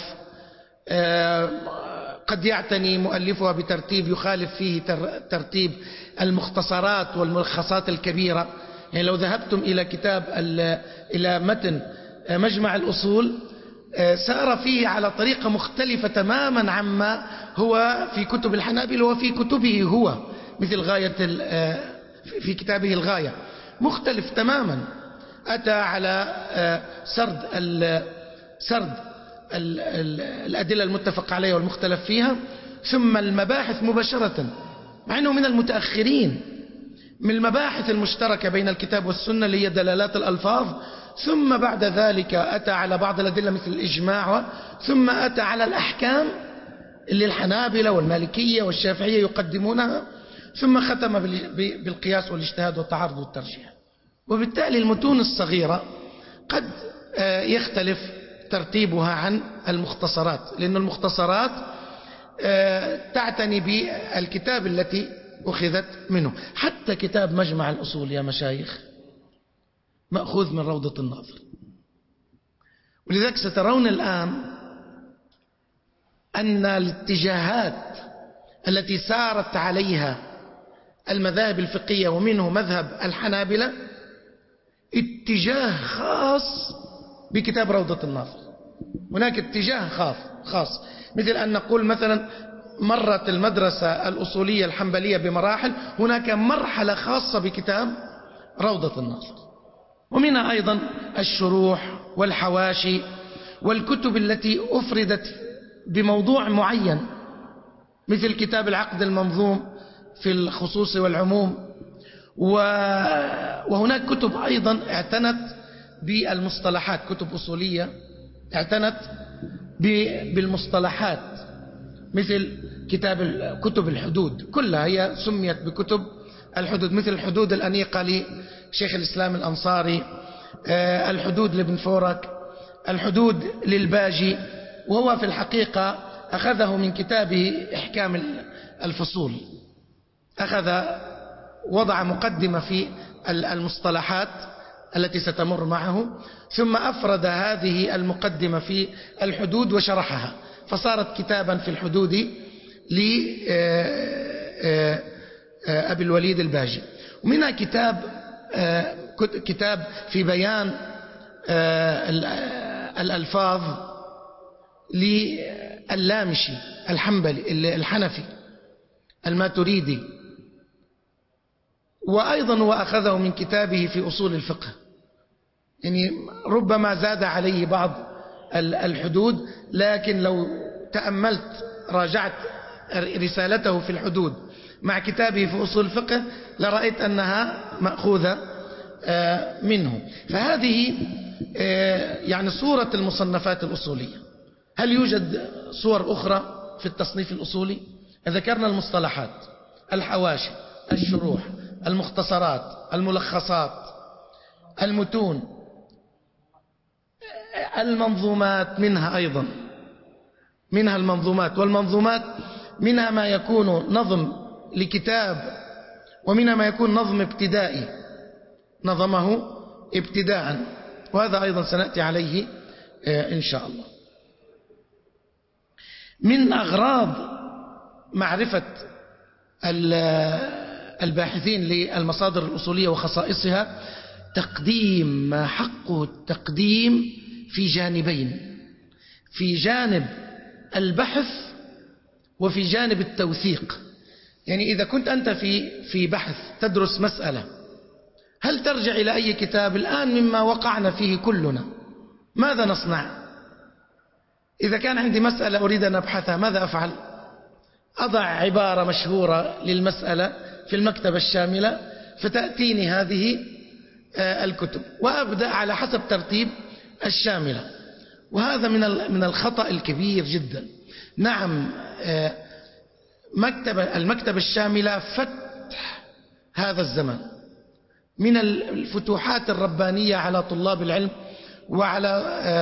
قد يعتني مؤلفها بترتيب يخالف فيه ترتيب المختصرات والملخصات الكبيرة. يعني لو ذهبتم إلى إلى متن مجمع الأصول سار فيه على طريقة مختلفة تماما عما هو في كتب الحنابلة وفي كتبه هو، مثل في كتابه الغاية مختلف تماما. أتى على سرد الأدلة المتفق عليها والمختلف فيها، ثم المباحث مباشرة، مع أنه من المتأخرين، من المباحث المشتركة بين الكتاب والسنة اللي هي دلالات الألفاظ، ثم بعد ذلك أتى على بعض الأدلة مثل الإجماع، ثم أتى على الأحكام اللي الحنابلة والمالكية والشافعية يقدمونها، ثم ختم بالقياس والاجتهاد والتعارض والترجيح. وبالتالي المتون الصغيرة قد يختلف ترتيبها عن المختصرات، لأن المختصرات تعتني بالكتاب التي أخذت منه. حتى كتاب مجمع الأصول يا مشايخ مأخوذ من روضة الناظر، ولذلك سترون الآن أن الاتجاهات التي سارت عليها المذاهب الفقهية ومنه مذهب الحنابلة اتجاه خاص بكتاب روضة الناظر. هناك اتجاه خاص، مثل أن نقول مثلا مرت المدرسة الأصولية الحنبلية بمراحل، هناك مرحلة خاصة بكتاب روضة الناظر، ومنها أيضا الشروح والحواشي والكتب التي أفردت بموضوع معين، مثل كتاب العقد المنظوم في الخصوص والعموم. وهناك كتب أيضا اعتنت بالمصطلحات، كتب أصولية اعتنت بالمصطلحات، مثل كتب الحدود، كلها هي سميت بكتب الحدود، مثل الحدود الأنيقة لشيخ الإسلام الأنصاري، الحدود لابن فورك، الحدود للباجي، وهو في الحقيقة أخذه من كتابه إحكام الفصول، وضع مقدمة في المصطلحات التي ستمر معه، ثم أفرد هذه المقدمة في الحدود وشرحها، فصارت كتابا في الحدود لأبي الوليد الباجي. ومنها كتاب في بيان الألفاظ للامشي الحنبلي الحنفي الماتريدي، وأيضا وأخذه من كتابه في أصول الفقه. يعني ربما زاد عليه بعض الحدود، لكن لو تأملت راجعت رسالته في الحدود مع كتابه في أصول الفقه لرأيت أنها مأخوذة منه. فهذه يعني صورة المصنفات الأصولية. هل يوجد صور أخرى في التصنيف الأصولي؟ ذكرنا المصطلحات، الحواشي، الشروح، المختصرات، الملخصات، المتون، المنظومات منها أيضا، منها المنظومات، والمنظومات منها ما يكون نظم لكتاب، ومنها ما يكون نظم ابتدائي نظمه ابتداء، وهذا أيضا سنأتي عليه إن شاء الله. من أغراض معرفة الباحثين للمصادر الأصولية وخصائصها تقديم ما حقه التقديم في جانبين، في جانب البحث وفي جانب التوثيق. يعني إذا كنت أنت في بحث تدرس مسألة، هل ترجع إلى أي كتاب؟ الآن مما وقعنا فيه كلنا ماذا نصنع؟ إذا كان عندي مسألة أريد أن أبحثها ماذا أفعل؟ أضع عبارة مشهورة للمسألة في المكتبة الشاملة فتأتيني هذه الكتب وأبدأ على حسب ترتيب الشاملة، وهذا من الخطأ الكبير جدا. نعم، المكتبة الشاملة فتح هذا الزمان، من الفتوحات الربانية على طلاب العلم وعلى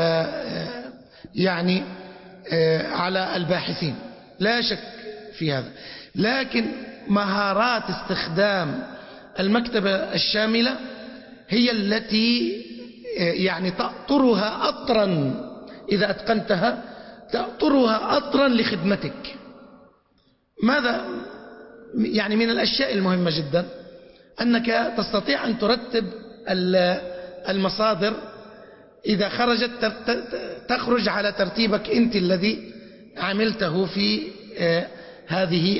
يعني على الباحثين، لا شك في هذا. لكن مهارات استخدام المكتبة الشاملة هي التي يعني تأطرها أطرا، إذا أتقنتها تأطرها أطرا لخدمتك. ماذا يعني من الأشياء المهمة جدا أنك تستطيع أن ترتب المصادر، إذا خرجت تخرج على ترتيبك أنت الذي عملته في هذه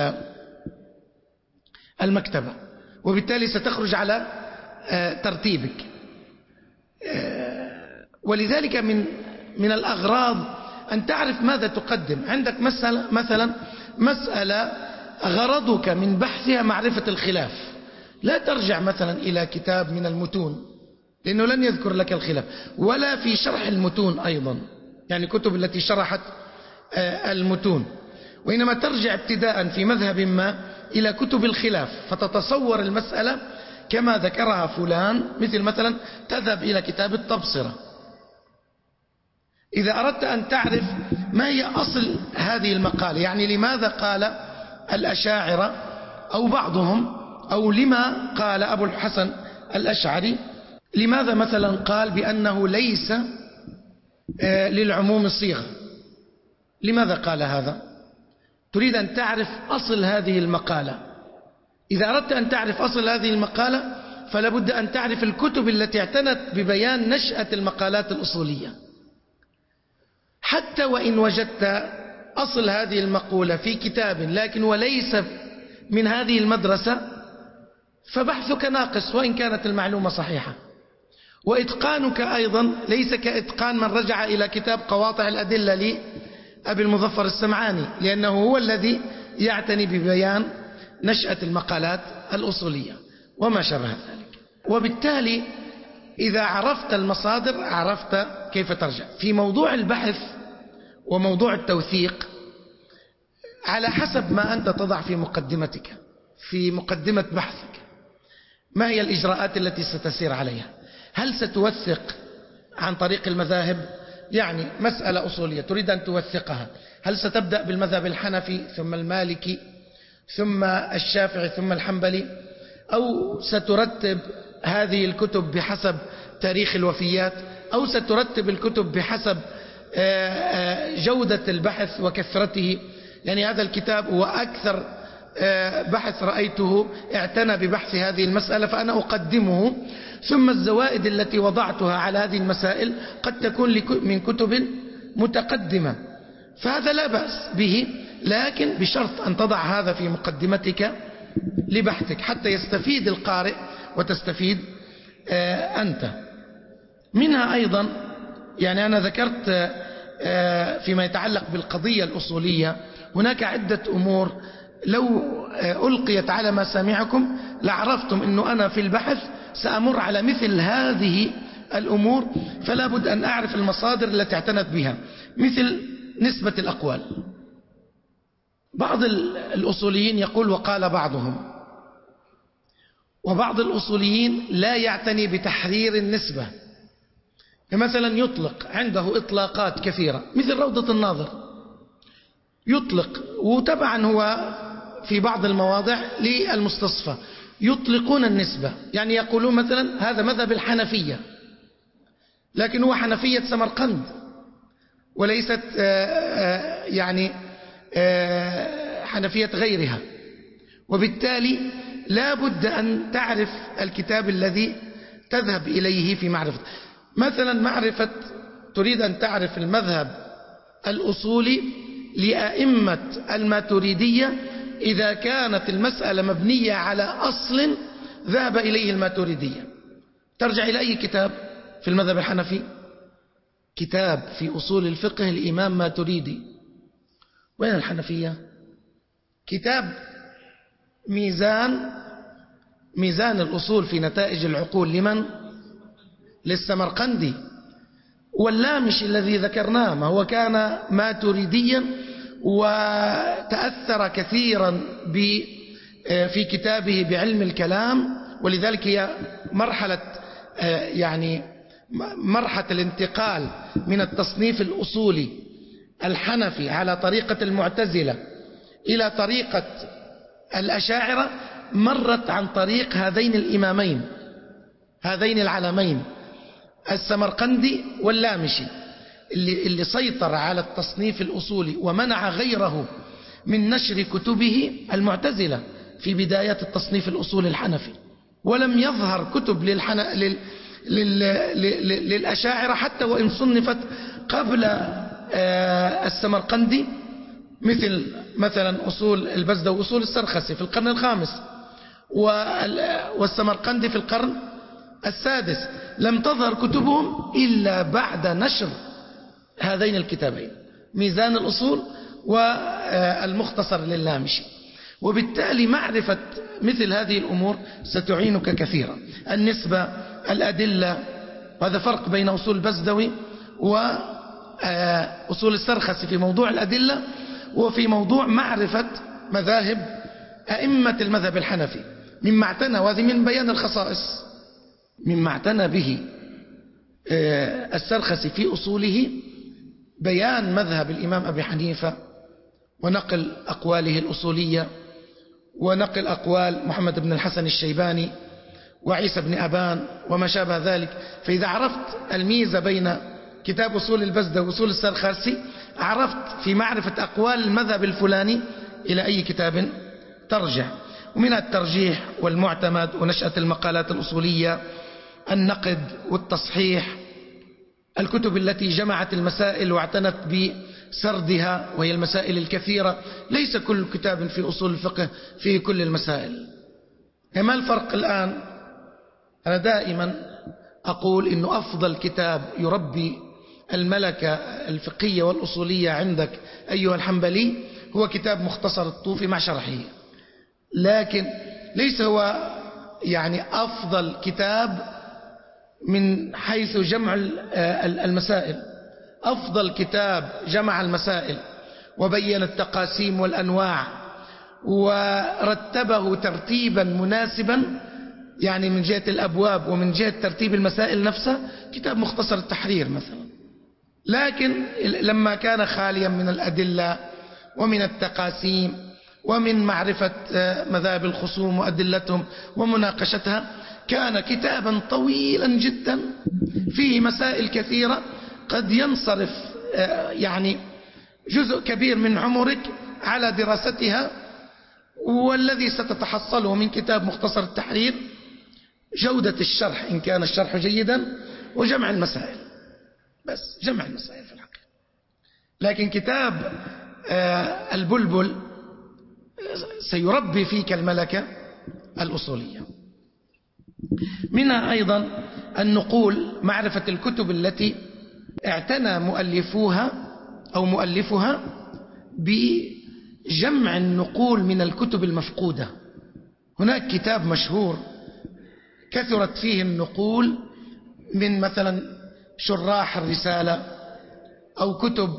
المكتبة، وبالتالي ستخرج على ترتيبك. ولذلك من الأغراض أن تعرف ماذا تقدم. عندك مثلا مسألة غرضك من بحثها معرفة الخلاف، لا ترجع مثلا إلى كتاب من المتون لأنه لن يذكر لك الخلاف، ولا في شرح المتون أيضا، يعني كتب التي شرحت المتون، وإنما ترجع ابتداء في مذهب ما إلى كتب الخلاف فتتصور المسألة كما ذكرها فلان. مثل مثلا تذهب إلى كتاب التبصرة، إذا أردت أن تعرف ما هي أصل هذه المقالة، يعني لماذا قال الأشاعرة أو بعضهم، أو لما قال أبو الحسن الأشعري، لماذا مثلا قال بأنه ليس للعموم صيغة، لماذا قال هذا؟ تريد أن تعرف أصل هذه المقالة. إذا أردت أن تعرف أصل هذه المقالة فلا بد أن تعرف الكتب التي اعتنت ببيان نشأة المقالات الأصولية. حتى وإن وجدت أصل هذه المقولة في كتاب لكن وليس من هذه المدرسة فبحثك ناقص وإن كانت المعلومة صحيحة. وإتقانك أيضا ليس كإتقان من رجع إلى كتاب قواطع الأدلة لأبي المظفر السمعاني، لأنه هو الذي يعتني ببيان نشأة المقالات الأصولية وما شابه ذلك. وبالتالي إذا عرفت المصادر عرفت كيف ترجع. في موضوع البحث وموضوع التوثيق على حسب ما أنت تضع في مقدمتك، في مقدمة بحثك، ما هي الإجراءات التي ستسير عليها؟ هل ستوثق عن طريق المذاهب؟ يعني مسألة أصولية تريد أن توثقها، هل ستبدأ بالمذهب الحنفي ثم المالكي ثم الشافعي ثم الحنبلي، أو سترتب هذه الكتب بحسب تاريخ الوفيات، أو سترتب الكتب بحسب جودة البحث وكثرته؟ يعني هذا الكتاب هو أكثر بحث رأيته اعتنى ببحث هذه المسألة فأنا أقدمه، ثم الزوائد التي وضعتها على هذه المسائل قد تكون من كتب متقدمة، فهذا لا بأس به، لكن بشرط أن تضع هذا في مقدمتك لبحثك حتى يستفيد القارئ وتستفيد أنت منها. أيضا يعني أنا ذكرت فيما يتعلق بالقضية الأصولية هناك عدة أمور لو ألقيت على مسامعكم لعرفتم أنه أنا في البحث سأمر على مثل هذه الأمور، فلا بد أن أعرف المصادر التي اعتنت بها، مثل نسبة الأقوال. بعض الأصوليين يقول وقال بعضهم، وبعض الأصوليين لا يعتني بتحرير النسبة، مثلا يطلق عنده إطلاقات كثيرة مثل روضة الناظر، يطلق، وتبعا هو في بعض المواضع للمستصفى يطلقون النسبة، يعني يقولون مثلا هذا مذهب الحنفية، لكن هو حنفية سمرقند وليست يعني حنفية غيرها. وبالتالي لا بد أن تعرف الكتاب الذي تذهب إليه في معرفة. مثلا تريد أن تعرف المذهب الأصولي لأئمة الماتريدية، إذا كانت المسألة مبنية على أصل ذهب إليه الماتريدية، ترجع إلى أي كتاب في المذهب الحنفي؟ كتاب في أصول الفقه الإمام ماتريدي. وين الحنفية؟ كتاب ميزان الأصول في نتائج العقول لمن؟ للسمرقندي. واللامشي الذي ذكرناه ما هو كان ماتريديا وتأثر كثيرا في كتابه بعلم الكلام، ولذلك هي مرحلة الانتقال من التصنيف الأصولي الحنفي على طريقة المعتزلة إلى طريقة الأشاعرة مرت عن طريق هذين الإمامين، هذين العلمين، السمرقندي واللامشي، اللي سيطر على التصنيف الأصولي ومنع غيره من نشر كتبه المعتزلة في بدايات التصنيف الأصولي الحنفي. ولم يظهر كتب للأشاعرة حتى وإن صنفت قبل السمرقندي، مثلا أصول البزدة وأصول السرخسي في القرن الخامس، والسمرقندي في القرن السادس. لم تظهر كتبهم إلا بعد نشر هذين الكتابين، ميزان الأصول والمختصر لللامشي. وبالتالي معرفة مثل هذه الأمور ستعينك كثيرا. النسبة، الأدلة، وهذا فرق بين أصول البزدوي وأصول السرخسي في موضوع الأدلة وفي موضوع معرفة مذاهب أئمة المذهب الحنفي. مما اعتنى، وهذه من بيان الخصائص، مما اعتنى به السرخسي في أصوله بيان مذهب الإمام أبي حنيفة ونقل أقواله الأصولية ونقل أقوال محمد بن الحسن الشيباني وعيسى بن أبان وما شابه ذلك. فإذا عرفت الميزة بين كتاب أصول البزدة وأصول السرخسي عرفت في معرفة أقوال المذهب الفلاني إلى أي كتاب ترجع. ومن الترجيح والمعتمد ونشأة المقالات الأصولية، النقد والتصحيح، الكتب التي جمعت المسائل واعتنت بسردها وهي المسائل الكثيرة. ليس كل كتاب في أصول الفقه فيه كل المسائل. ما الفرق الآن؟ أنا دائما أقول إنه أفضل كتاب يربي الملكة الفقهية والأصولية عندك أيها الحنبلي هو كتاب مختصر الطوفي مع شرحه، لكن ليس هو أفضل كتاب من حيث جمع المسائل. أفضل كتاب جمع المسائل وبين التقاسيم والأنواع ورتبه ترتيبا مناسبا، من جهة الأبواب ومن جهة ترتيب المسائل نفسها، كتاب مختصر التحرير مثلا. لكن لما كان خاليا من الأدلة ومن التقاسيم ومن معرفة مذاهب الخصوم وأدلتهم ومناقشتها، كان كتابا طويلا جدا فيه مسائل كثيرة قد ينصرف جزء كبير من عمرك على دراستها. والذي ستتحصله من كتاب مختصر التحرير جودة الشرح إن كان الشرح جيدا وجمع المسائل، بس جمع المسائل في الحقيقة. لكن كتاب البلبل سيربي فيك الملكة الأصولية. منها أيضا النقول، معرفة الكتب التي اعتنى مؤلفوها أو مؤلفها بجمع النقول من الكتب المفقودة. هناك كتاب مشهور كثرت فيه النقول من مثلا شراح الرسالة أو كتب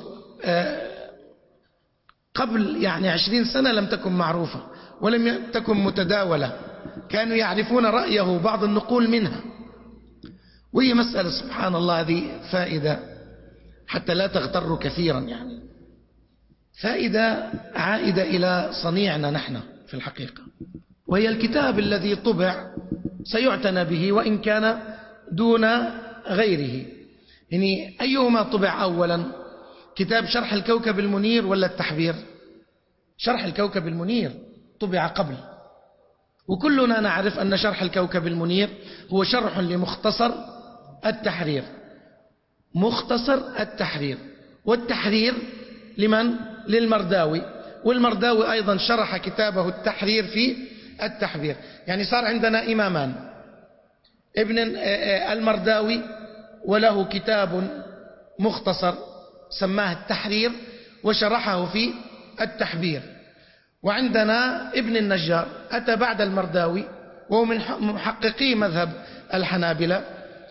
قبل 20 سنة لم تكن معروفة ولم تكن متداولة، كانوا يعرفون رأيه بعض النقول منها. وهي مسألة سبحان الله هذه فائدة حتى لا تغتروا كثيرا، يعني فائدة عائدة إلى صنيعنا نحن في الحقيقة، وهي الكتاب الذي طبع سيعتنى به وإن كان دون غيره. يعني أيهما طبع أولا، كتاب شرح الكوكب المنير ولا التحبير؟ شرح الكوكب المنير طبع قبل، وكلنا نعرف أن شرح الكوكب المنير هو شرح لمختصر التحرير. مختصر التحرير، والتحرير لمن؟ للمرداوي، والمرداوي أيضا شرح كتابه التحرير في التحبير. يعني صار عندنا إمامان، ابن المرداوي وله كتاب مختصر سماه التحرير وشرحه في التحبير، وعندنا ابن النجار أتى بعد المرداوي وهو من محققي مذهب الحنابلة،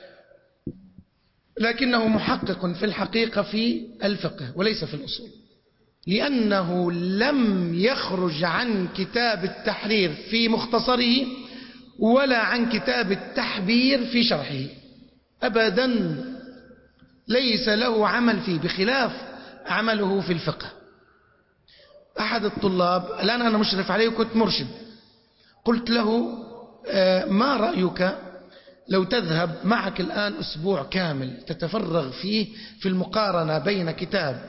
لكنه محقق في الحقيقة في الفقه وليس في الأصول، لأنه لم يخرج عن كتاب التحرير في مختصره ولا عن كتاب التحبير في شرحه أبدا، ليس له عمل فيه بخلاف عمله في الفقه. أحد الطلاب، الآن أنا مشرف عليه وكنت مرشد، قلت له ما رأيك لو تذهب معك الآن أسبوع كامل تتفرغ فيه في المقارنة بين كتاب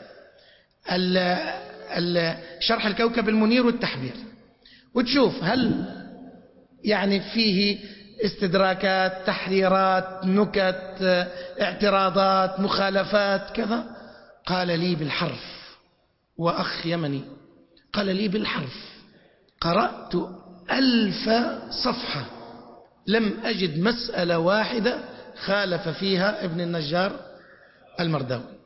شرح الكوكب المنير والتحبير، وتشوف هل يعني فيه استدراكات، تحريرات، نكت، اعتراضات، مخالفات كذا؟ قال لي بالحرف، وأخ يمني قال لي بالحرف، قرأت 1000 صفحة لم أجد مسألة واحدة خالف فيها ابن النجار المرداوي.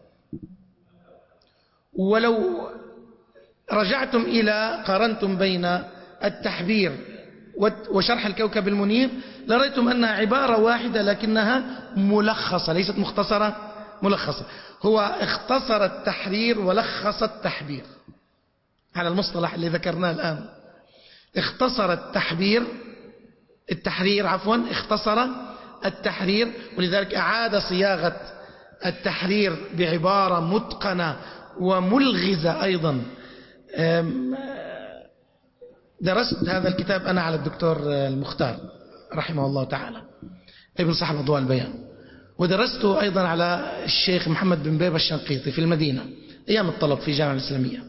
ولو رجعتم إلى قارنتم بين التحبير وشرح الكوكب المنير لرأيتم أنها عبارة واحدة لكنها ملخصة، ليست مختصرة، ملخصة. هو اختصر التحرير ولخص التحبير على المصطلح اللي ذكرناه الآن. اختصر التحرير اختصر التحرير، ولذلك أعاد صياغة التحرير بعبارة متقنة وملغزة أيضا. درست هذا الكتاب أنا على الدكتور المختار رحمه الله تعالى ابن صاحب أضواء البيان، ودرسته أيضا على الشيخ محمد بن بيبة الشنقيطي في المدينة أيام الطلب في الجامعة الإسلامية.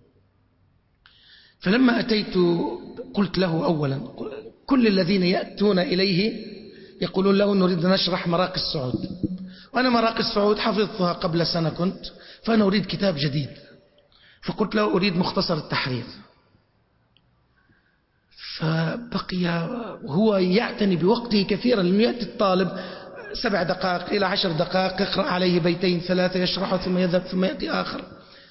فلما أتيت قلت له أولا، كل الذين يأتون إليه يقولون له نريد أن نشرح مراقي السعود، وأنا مراقي السعود حفظتها قبل سنة كنت، فأنا أريد كتاب جديد. فقلت له أريد مختصر التحرير، فبقي هو يعتني بوقته كثيرا. لم يأتي الطالب 7 دقائق إلى 10 دقائق يقرأ عليه 2 3 يشرحه ثم يذهب ثم يأتي آخر،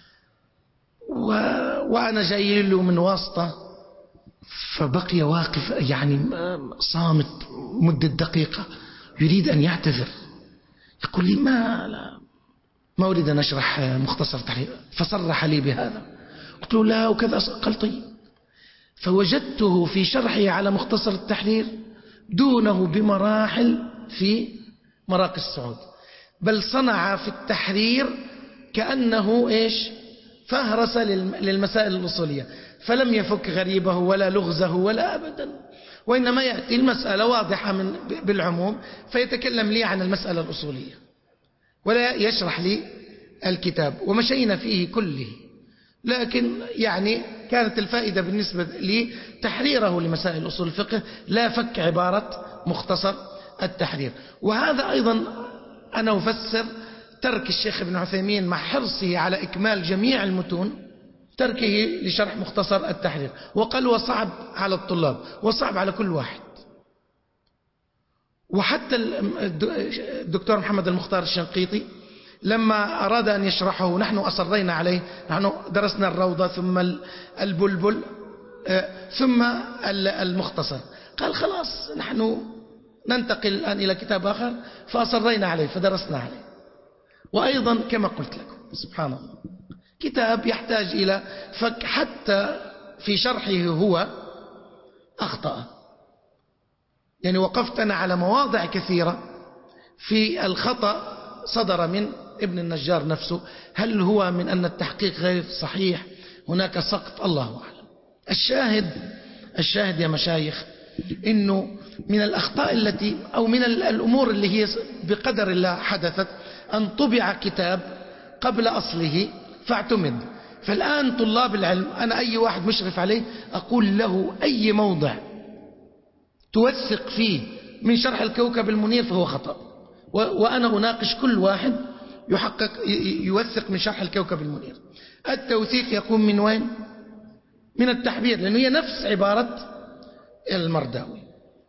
وأنا جاي له من واسطة، فبقي واقف يعني صامت مدة دقيقة يريد أن يعتذر، يقول لي ما أريد أن أشرح مختصر التحرير، فصرح لي بهذا. قلت له لا وكذا، قال طيب. فوجدته في شرحه على مختصر التحرير دونه بمراحل في مراقي السعود، بل صنع في التحرير كأنه فهرس للمسائل الأصولية، فلم يفك غريبه ولا لغزه ولا أبدا، وإنما يأتي المسألة واضحة بالعموم فيتكلم لي عن المسألة الأصولية ولا يشرح لي الكتاب، ومشينا فيه كله. لكن يعني كانت الفائدة بالنسبة لي تحريره لمسائل أصول الفقه، لا فك عبارة مختصر التحرير. وهذا أيضا أنا أفسر ترك الشيخ ابن عثيمين مع حرصه على إكمال جميع المتون، تركه لشرح مختصر التحرير، وقال وصعب على الطلاب وصعب على كل واحد. وحتى الدكتور محمد المختار الشنقيطي لما أراد أن يشرحه نحن أصرينا عليه، نحن درسنا الروضة ثم البلبل ثم المختصر، قال خلاص نحن ننتقل الآن إلى كتاب آخر، فأصرينا عليه فدرسنا عليه. وأيضا كما قلت لكم سبحان الله كتاب يحتاج إلى فك، حتى في شرحه هو أخطأ. يعني وقفت أنا على مواضع كثيرة في الخطأ صدر من ابن النجار نفسه، هل هو من أن التحقيق غير صحيح، هناك سقط، الله أعلم. الشاهد يا مشايخ إنه من الأخطاء التي أو من الأمور اللي هي بقدر الله حدثت أن طبع كتاب قبل أصله فاعتمد. فالآن طلاب العلم، أنا أي واحد مشرف عليه أقول له أي موضع توثق فيه من شرح الكوكب المنير فهو خطأ، وأنا أناقش كل واحد يوثق من شرح الكوكب المنير. التوثيق يكون من وين؟ من التحبير، لأنه هي نفس عبارة المرداوي.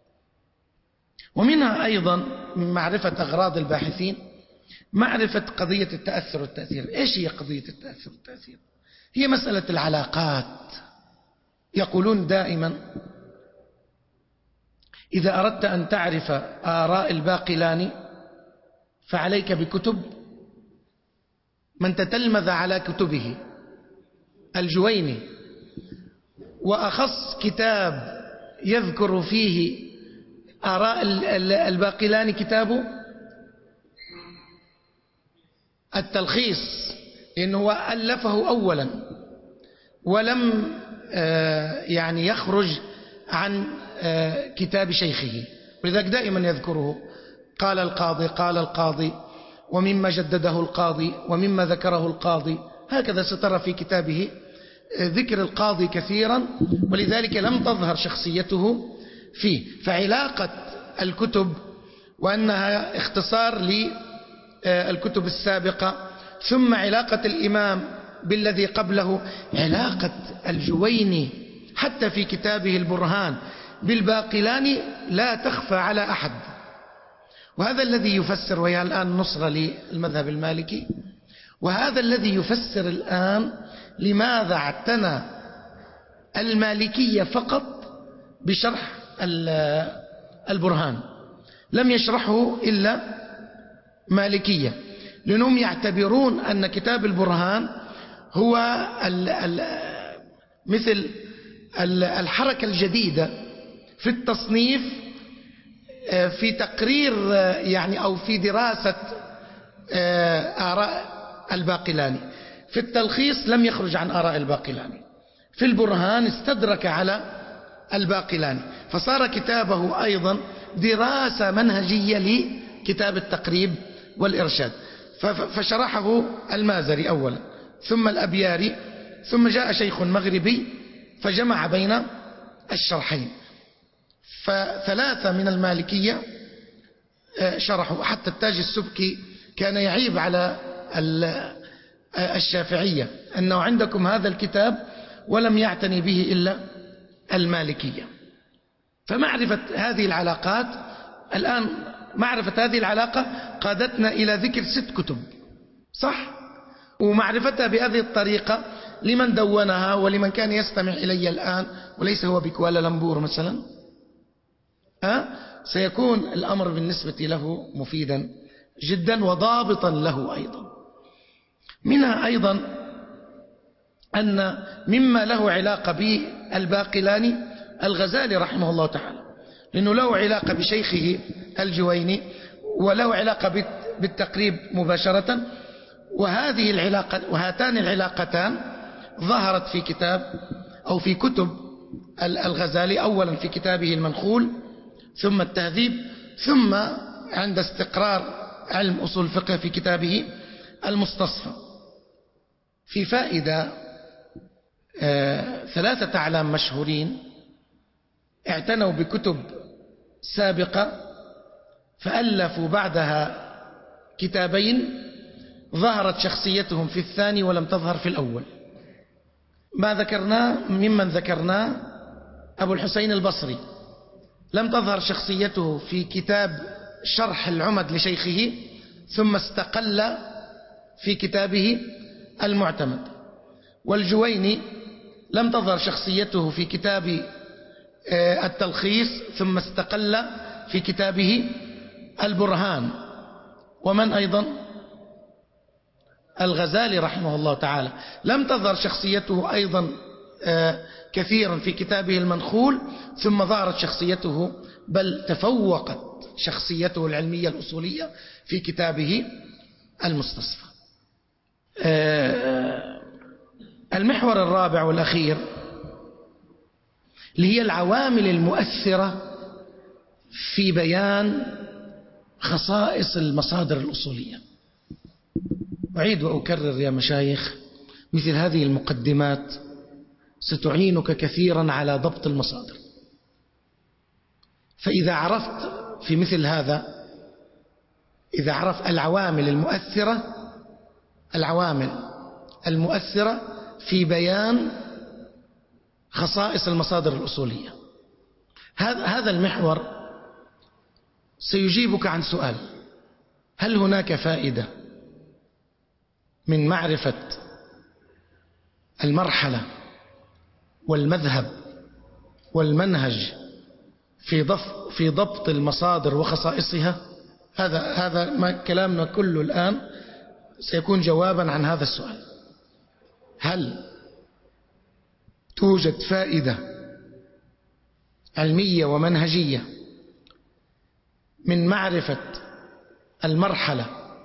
ومنها أيضا من معرفة أغراض الباحثين معرفة قضية التأثر والتأثير. إيش هي قضية التأثر والتأثير؟ هي مسألة العلاقات. يقولون دائما إذا أردت أن تعرف آراء الباقلاني فعليك بكتب من تتلمذ على كتبه. الجويني، وأخص كتاب يذكر فيه آراء الباقلاني كتابه التلخيص، لأنه ألفه أولا ولم يعني يخرج عن كتاب شيخه، ولذلك دائما يذكره. قال القاضي ومما جدده القاضي ومما ذكره القاضي، هكذا سترى في كتابه ذكر القاضي كثيرا، ولذلك لم تظهر شخصيته فيه. فعلاقة الكتب وأنها اختصار للكتب السابقة، ثم علاقة الإمام بالذي قبله، علاقة الجويني حتى في كتابه البرهان بالباقلاني لا تخفى على أحد. وهذا الذي يفسر، وهي الآن نصرة للمذهب المالكي، وهذا الذي يفسر الآن لماذا اعتنى المالكية فقط بشرح البرهان، لم يشرحه إلا مالكية، لأنهم يعتبرون أن كتاب البرهان هو مثل الحركة الجديدة في التصنيف، في تقرير يعني أو في دراسة آراء الباقلاني. في التلخيص لم يخرج عن آراء الباقلاني، في البرهان استدرك على الباقلاني، فصار كتابه أيضا دراسة منهجية لكتاب التقريب والإرشاد. فشرحه المازري أولا، ثم الأبياري، ثم جاء شيخ مغربي فجمع بين الشرحين. فثلاثة من المالكية شرحوا، حتى التاج السبكي كان يعيب على الشافعية أنه عندكم هذا الكتاب ولم يعتني به إلا المالكية. فمعرفة هذه العلاقات الآن، معرفة هذه العلاقة قادتنا إلى ذكر 6 كتب، صح؟ ومعرفتها بهذه الطريقة لمن دونها ولمن كان يستمع إلي الآن وليس هو بكوالالمبور مثلا، سيكون الأمر بالنسبة له مفيدا جدا وضابطا له أيضا. منها أيضا أن مما له علاقة بالباقلاني الغزالي رحمه الله تعالى، لأنه له علاقة بشيخه الجويني وله علاقة بالتقريب مباشرة. وهذه العلاقة وهاتان العلاقتان ظهرت في كتاب أو في كتب الغزالي، أولا في كتابه المنخول، ثم التهذيب، ثم عند استقرار علم أصول الفقه في كتابه المستصفى. في فائدة، 3 أعلام مشهورين اعتنوا بكتب سابقة فألفوا بعدها كتابين ظهرت شخصيتهم في الثاني ولم تظهر في الأول. ما ذكرناه ممن ذكرناه أبو الحسين البصري، لم تظهر شخصيته في كتاب شرح العمد لشيخه، ثم استقل في كتابه المعتمد. والجويني لم تظهر شخصيته في كتاب التلخيص، ثم استقل في كتابه البرهان. ومن أيضا؟ الغزالي رحمه الله تعالى، لم تظهر شخصيته أيضا كثيرا في كتابه المنخول، ثم ظهرت شخصيته، بل تفوقت شخصيته العلمية الأصولية في كتابه المستصفى. المحور الرابع والأخير اللي هي العوامل المؤثرة في بيان خصائص المصادر الأصولية. أعيد وأكرر يا مشايخ، مثل هذه المقدمات ستعينك كثيرا على ضبط المصادر. فإذا عرفت في مثل هذا، إذا عرفت العوامل المؤثرة في بيان خصائص المصادر الأصولية، هذا المحور سيجيبك عن سؤال: هل هناك فائدة من معرفة المرحلة والمذهب والمنهج في ضبط المصادر وخصائصها؟ هذا ما كلامنا كله الآن سيكون جوابا عن هذا السؤال. هل توجد فائدة علمية ومنهجية من معرفة المرحلة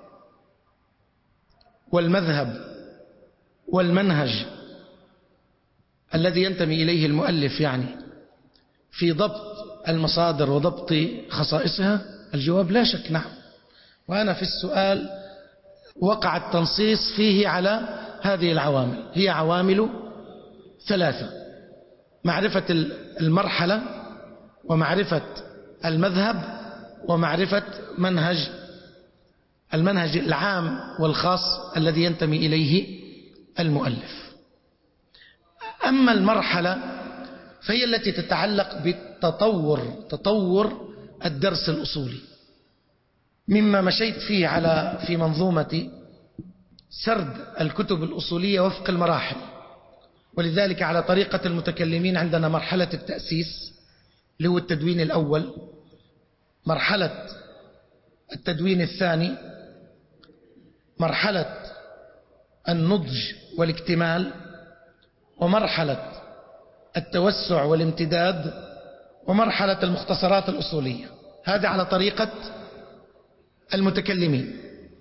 والمذهب والمنهج الذي ينتمي إليه المؤلف، يعني في ضبط المصادر وضبط خصائصها؟ الجواب لا شك نعم. وأنا في السؤال وقع التنصيص فيه على هذه العوامل، هي عوامل ثلاثة: معرفة المرحلة، ومعرفة المذهب، ومعرفة المنهج العام والخاص الذي ينتمي إليه المؤلف. أما المرحلة فهي التي تتعلق بتطور الدرس الأصولي، مما مشيت فيه في منظومة سرد الكتب الأصولية وفق المراحل. ولذلك على طريقة المتكلمين عندنا مرحلة التأسيس اللي هو التدوين الأول، مرحلة التدوين الثاني، مرحلة النضج والاكتمال، ومرحلة التوسع والامتداد، ومرحلة المختصرات الأصولية. هذا على طريقة المتكلمين.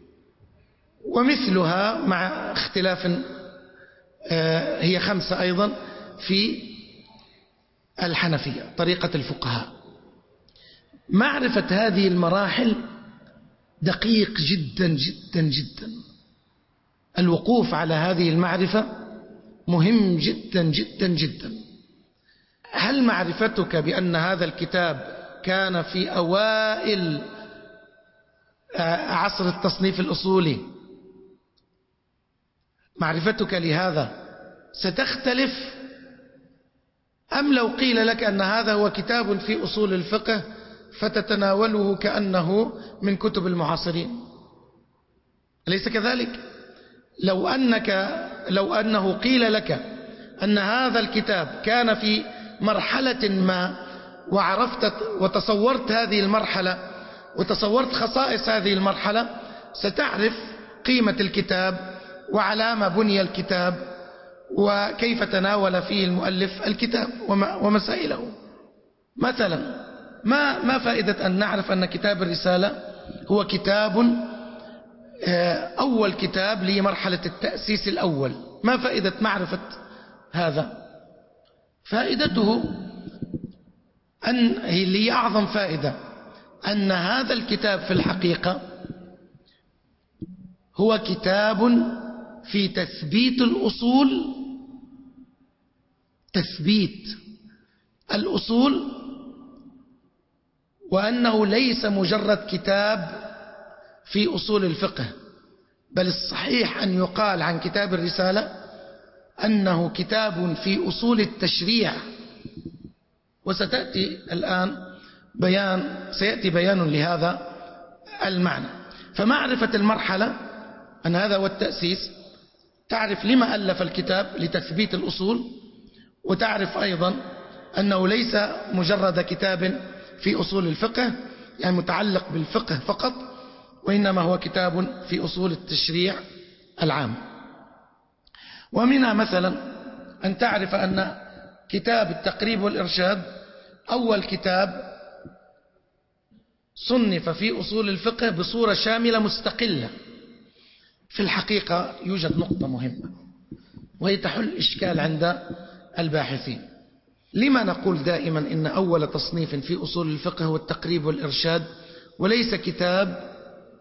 ومثلها مع اختلاف هي 5 أيضا في الحنفية، طريقة الفقهاء. معرفة هذه المراحل دقيق جدا جدا جدا. الوقوف على هذه المعرفة مهم جدا جدا جدا. هل معرفتك بأن هذا الكتاب كان في أوائل عصر التصنيف الأصولي، معرفتك لهذا ستختلف أم لو قيل لك أن هذا هو كتاب في أصول الفقه فتتناوله كأنه من كتب المعاصرين؟ أليس كذلك؟ لو أنه قيل لك أن هذا الكتاب كان في مرحلة ما، وعرفت وتصورت هذه المرحلة وتصورت خصائص هذه المرحلة، ستعرف قيمة الكتاب وعلى ما بني الكتاب وكيف تناول فيه المؤلف الكتاب ومسائله. مثلا ما فائدة أن نعرف أن كتاب الرسالة هو كتاب أول كتاب لمرحلة التأسيس الأول؟ ما فائدة معرفة هذا؟ فائدته هي أعظم فائدة، أن هذا الكتاب في الحقيقة هو كتاب في تثبيت الأصول، تثبيت الأصول، وأنه ليس مجرد كتاب في أصول الفقه، بل الصحيح أن يقال عن كتاب الرسالة أنه كتاب في أصول التشريع. وستأتي الآن سيأتي بيان لهذا المعنى. فمعرفة المرحلة أن هذا هو التأسيس، تعرف لما ألف الكتاب لتثبيت الأصول، وتعرف أيضا أنه ليس مجرد كتاب في أصول الفقه يعني متعلق بالفقه فقط، وإنما هو كتاب في أصول التشريع العام. ومنها مثلا أن تعرف أن كتاب التقريب والإرشاد أول كتاب صنف في أصول الفقه بصورة شاملة مستقلة. في الحقيقة يوجد نقطة مهمة وهي تحل إشكال عند الباحثين. لما نقول دائما إن أول تصنيف في أصول الفقه هو التقريب والإرشاد وليس كتاب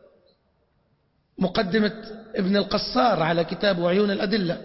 مقدمة ابن القصار على كتاب وعيون الأدلة؟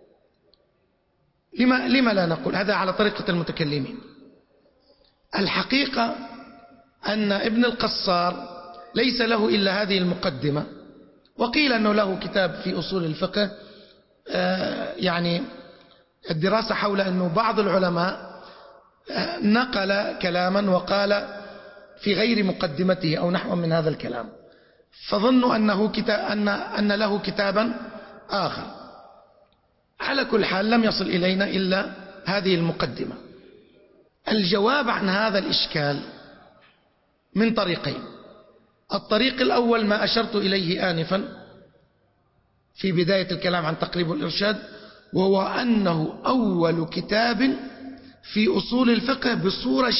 لما لا نقول هذا على طريقة المتكلمين؟ الحقيقة أن ابن القصار ليس له إلا هذه المقدمة، وقيل أنه له كتاب في أصول الفقه يعني الدراسة حول أنه بعض العلماء نقل كلاما وقال في غير مقدمته أو نحو من هذا الكلام، فظنوا أن له كتابا آخر. على كل حال لم يصل إلينا إلا هذه المقدمة. الجواب عن هذا الإشكال من طريقين. الطريق الأول ما أشرت إليه آنفا في بداية الكلام عن تقريب الإرشاد، وهو أنه أول كتاب في أصول الفقه بصورة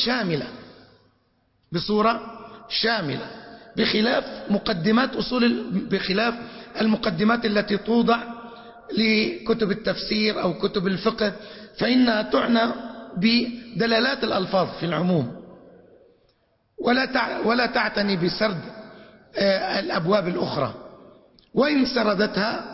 شاملة بخلاف بخلاف المقدمات التي توضع لكتب التفسير أو كتب الفقه، فإنها تعنى بدلالات الألفاظ في العموم ولا تعتني بسرد الأبواب الأخرى، وإن سردتها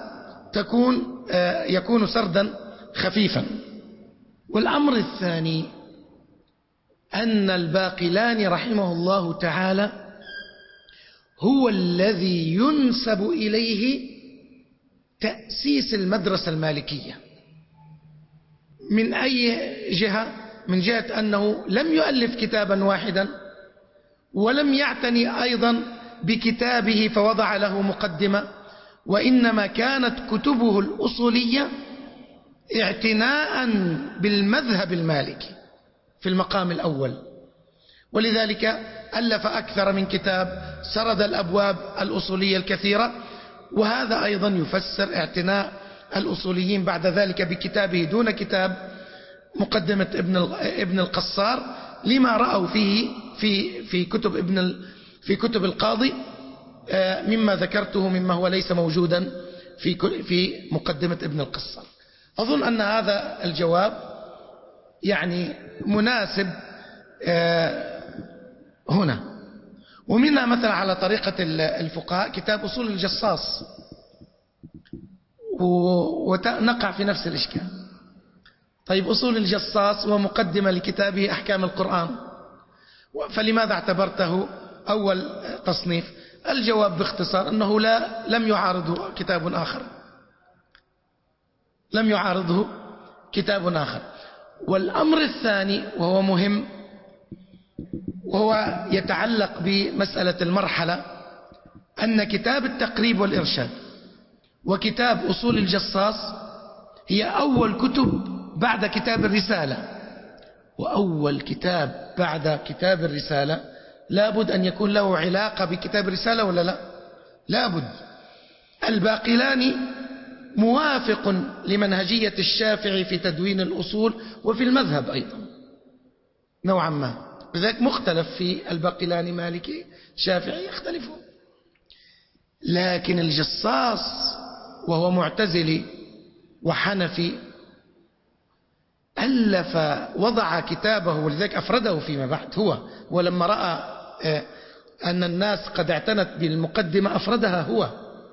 يكون سردا خفيفا. والأمر الثاني أن الباقلاني رحمه الله تعالى هو الذي ينسب إليه تأسيس المدرسة المالكية. من أي جهة؟ من جهة أنه لم يؤلف كتابا واحدا، ولم يعتني أيضا بكتابه فوضع له مقدمة، وإنما كانت كتبه الأصولية اعتناء بالمذهب المالكي في المقام الأول، ولذلك ألف أكثر من كتاب سرد الأبواب الأصولية الكثيرة. وهذا أيضا يفسر اعتناء الأصوليين بعد ذلك بكتابه دون كتاب مقدمة ابن القصار، لما رأوا فيه في كتب القاضي مما ذكرته مما هو ليس موجودا في مقدمة ابن القصار. أظن أن هذا الجواب يعني مناسب هنا. ومنها مثلا على طريقة الفقهاء كتاب أصول الجصاص، ونقع في نفس الإشكال. طيب أصول الجصاص ومقدمة لكتابه أحكام القرآن، فلماذا اعتبرته أول تصنيف؟ الجواب باختصار أنه لم يعارضه كتاب آخر. والأمر الثاني وهو مهم، وهو يتعلق بمسألة المرحلة، أن كتاب التقريب والإرشاد وكتاب أصول الجصاص هي أول كتب بعد كتاب الرسالة، وأول كتاب بعد كتاب الرسالة لابد أن يكون له علاقة بكتاب الرسالة ولا لا؟ لابد. الباقلاني موافق لمنهجية الشافعي في تدوين الأصول وفي المذهب أيضا نوعا ما، لذلك مختلف في الباقلاني مالكي شافعي يختلفون. لكن الجصاص وهو معتزلي وحنفي ألف وضع كتابه، ولذلك أفرده فيما بعد هو، ولما رأى أن الناس قد اعتنت بالمقدمة أفردها هو،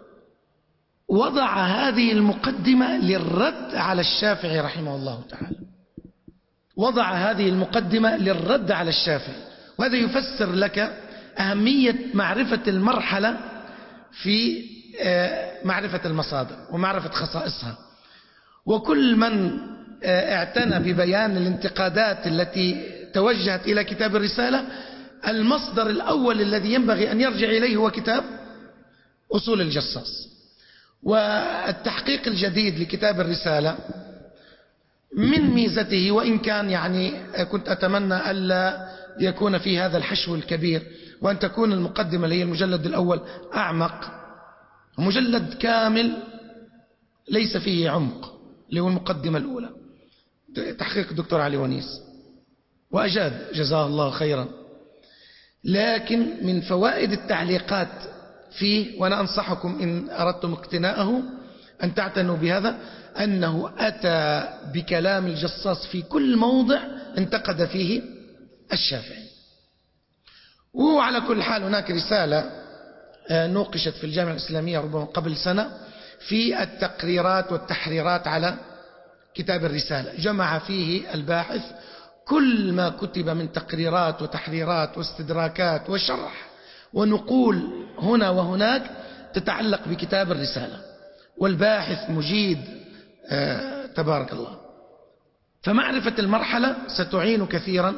وضع هذه المقدمة للرد على الشافعي رحمه الله تعالى، وضع هذه المقدمة للرد على الشافعي. وهذا يفسر لك أهمية معرفة المرحلة في معرفة المصادر ومعرفة خصائصها. وكل من اعتنى ببيان الانتقادات التي توجهت إلى كتاب الرسالة، المصدر الأول الذي ينبغي أن يرجع إليه هو كتاب أصول الجصاص. والتحقيق الجديد لكتاب الرسالة من ميزته، وإن كان يعني كنت أتمنى ألا يكون في هذا الحشو الكبير، وأن تكون المقدمة اللي هي المجلد الأول أعمق، مجلد كامل ليس فيه عمق اللي هو المقدمة الأولى، تحقيق الدكتور علي ونيس، وأجاد جزاه الله خيرا. لكن من فوائد التعليقات فيه، وأنا أنصحكم إن أردتم اقتناءه أن تعتنوا بهذا، أنه أتى بكلام الجصاص في كل موضع انتقد فيه الشافعي. وعلى كل حال هناك رسالة نوقشت في الجامعة الإسلامية ربما قبل سنة في التقريرات والتحريرات على كتاب الرسالة، جمع فيه الباحث كل ما كتب من تقريرات وتحريرات واستدراكات وشرح ونقول هنا وهناك تتعلق بكتاب الرسالة، والباحث مجيد تبارك الله. فمعرفة المرحلة ستعين كثيرا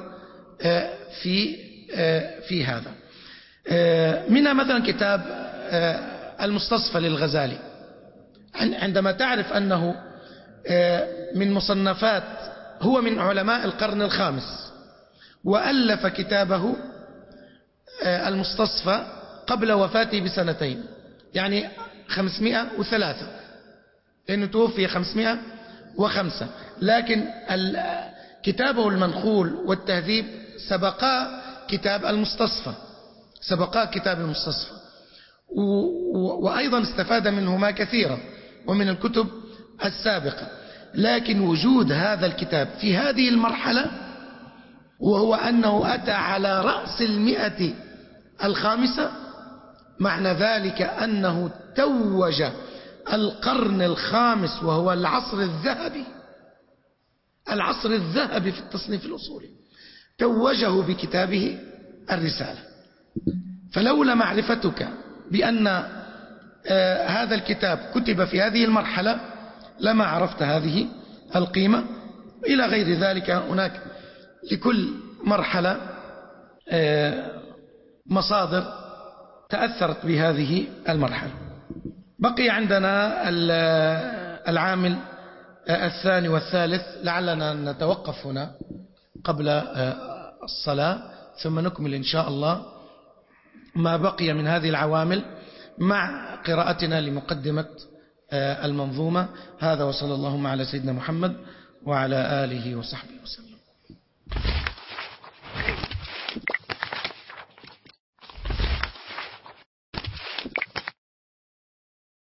في هذا. منها مثلا كتاب المستصفى للغزالي، عندما تعرف أنه من مصنفات، هو من علماء القرن الخامس، وألف كتابه المستصفى قبل وفاته بسنتين، يعني 503، لأنه توفي 505، لكن كتابه المنخول والتهذيب سبقا كتاب المستصفى، وأيضا استفاد منهما كثيرا ومن الكتب السابقة. لكن وجود هذا الكتاب في هذه المرحلة، وهو أنه أتى على رأس 100 الخامسة، معنى ذلك أنه توج القرن الخامس، وهو العصر الذهبي في التصنيف الأصولي، توجه بكتابه الرسالة. فلولا معرفتك بأن هذا الكتاب كتب في هذه المرحلة لما عرفت هذه القيمة. إلى غير ذلك هناك لكل مرحلة مصادر تأثرت بهذه المرحلة. بقي عندنا العامل الثاني والثالث، لعلنا نتوقف هنا قبل الصلاة، ثم نكمل إن شاء الله ما بقي من هذه العوامل مع قراءتنا لمقدمة المنظومة. هذا وصلى اللهم على سيدنا محمد وعلى آله وصحبه وسلم.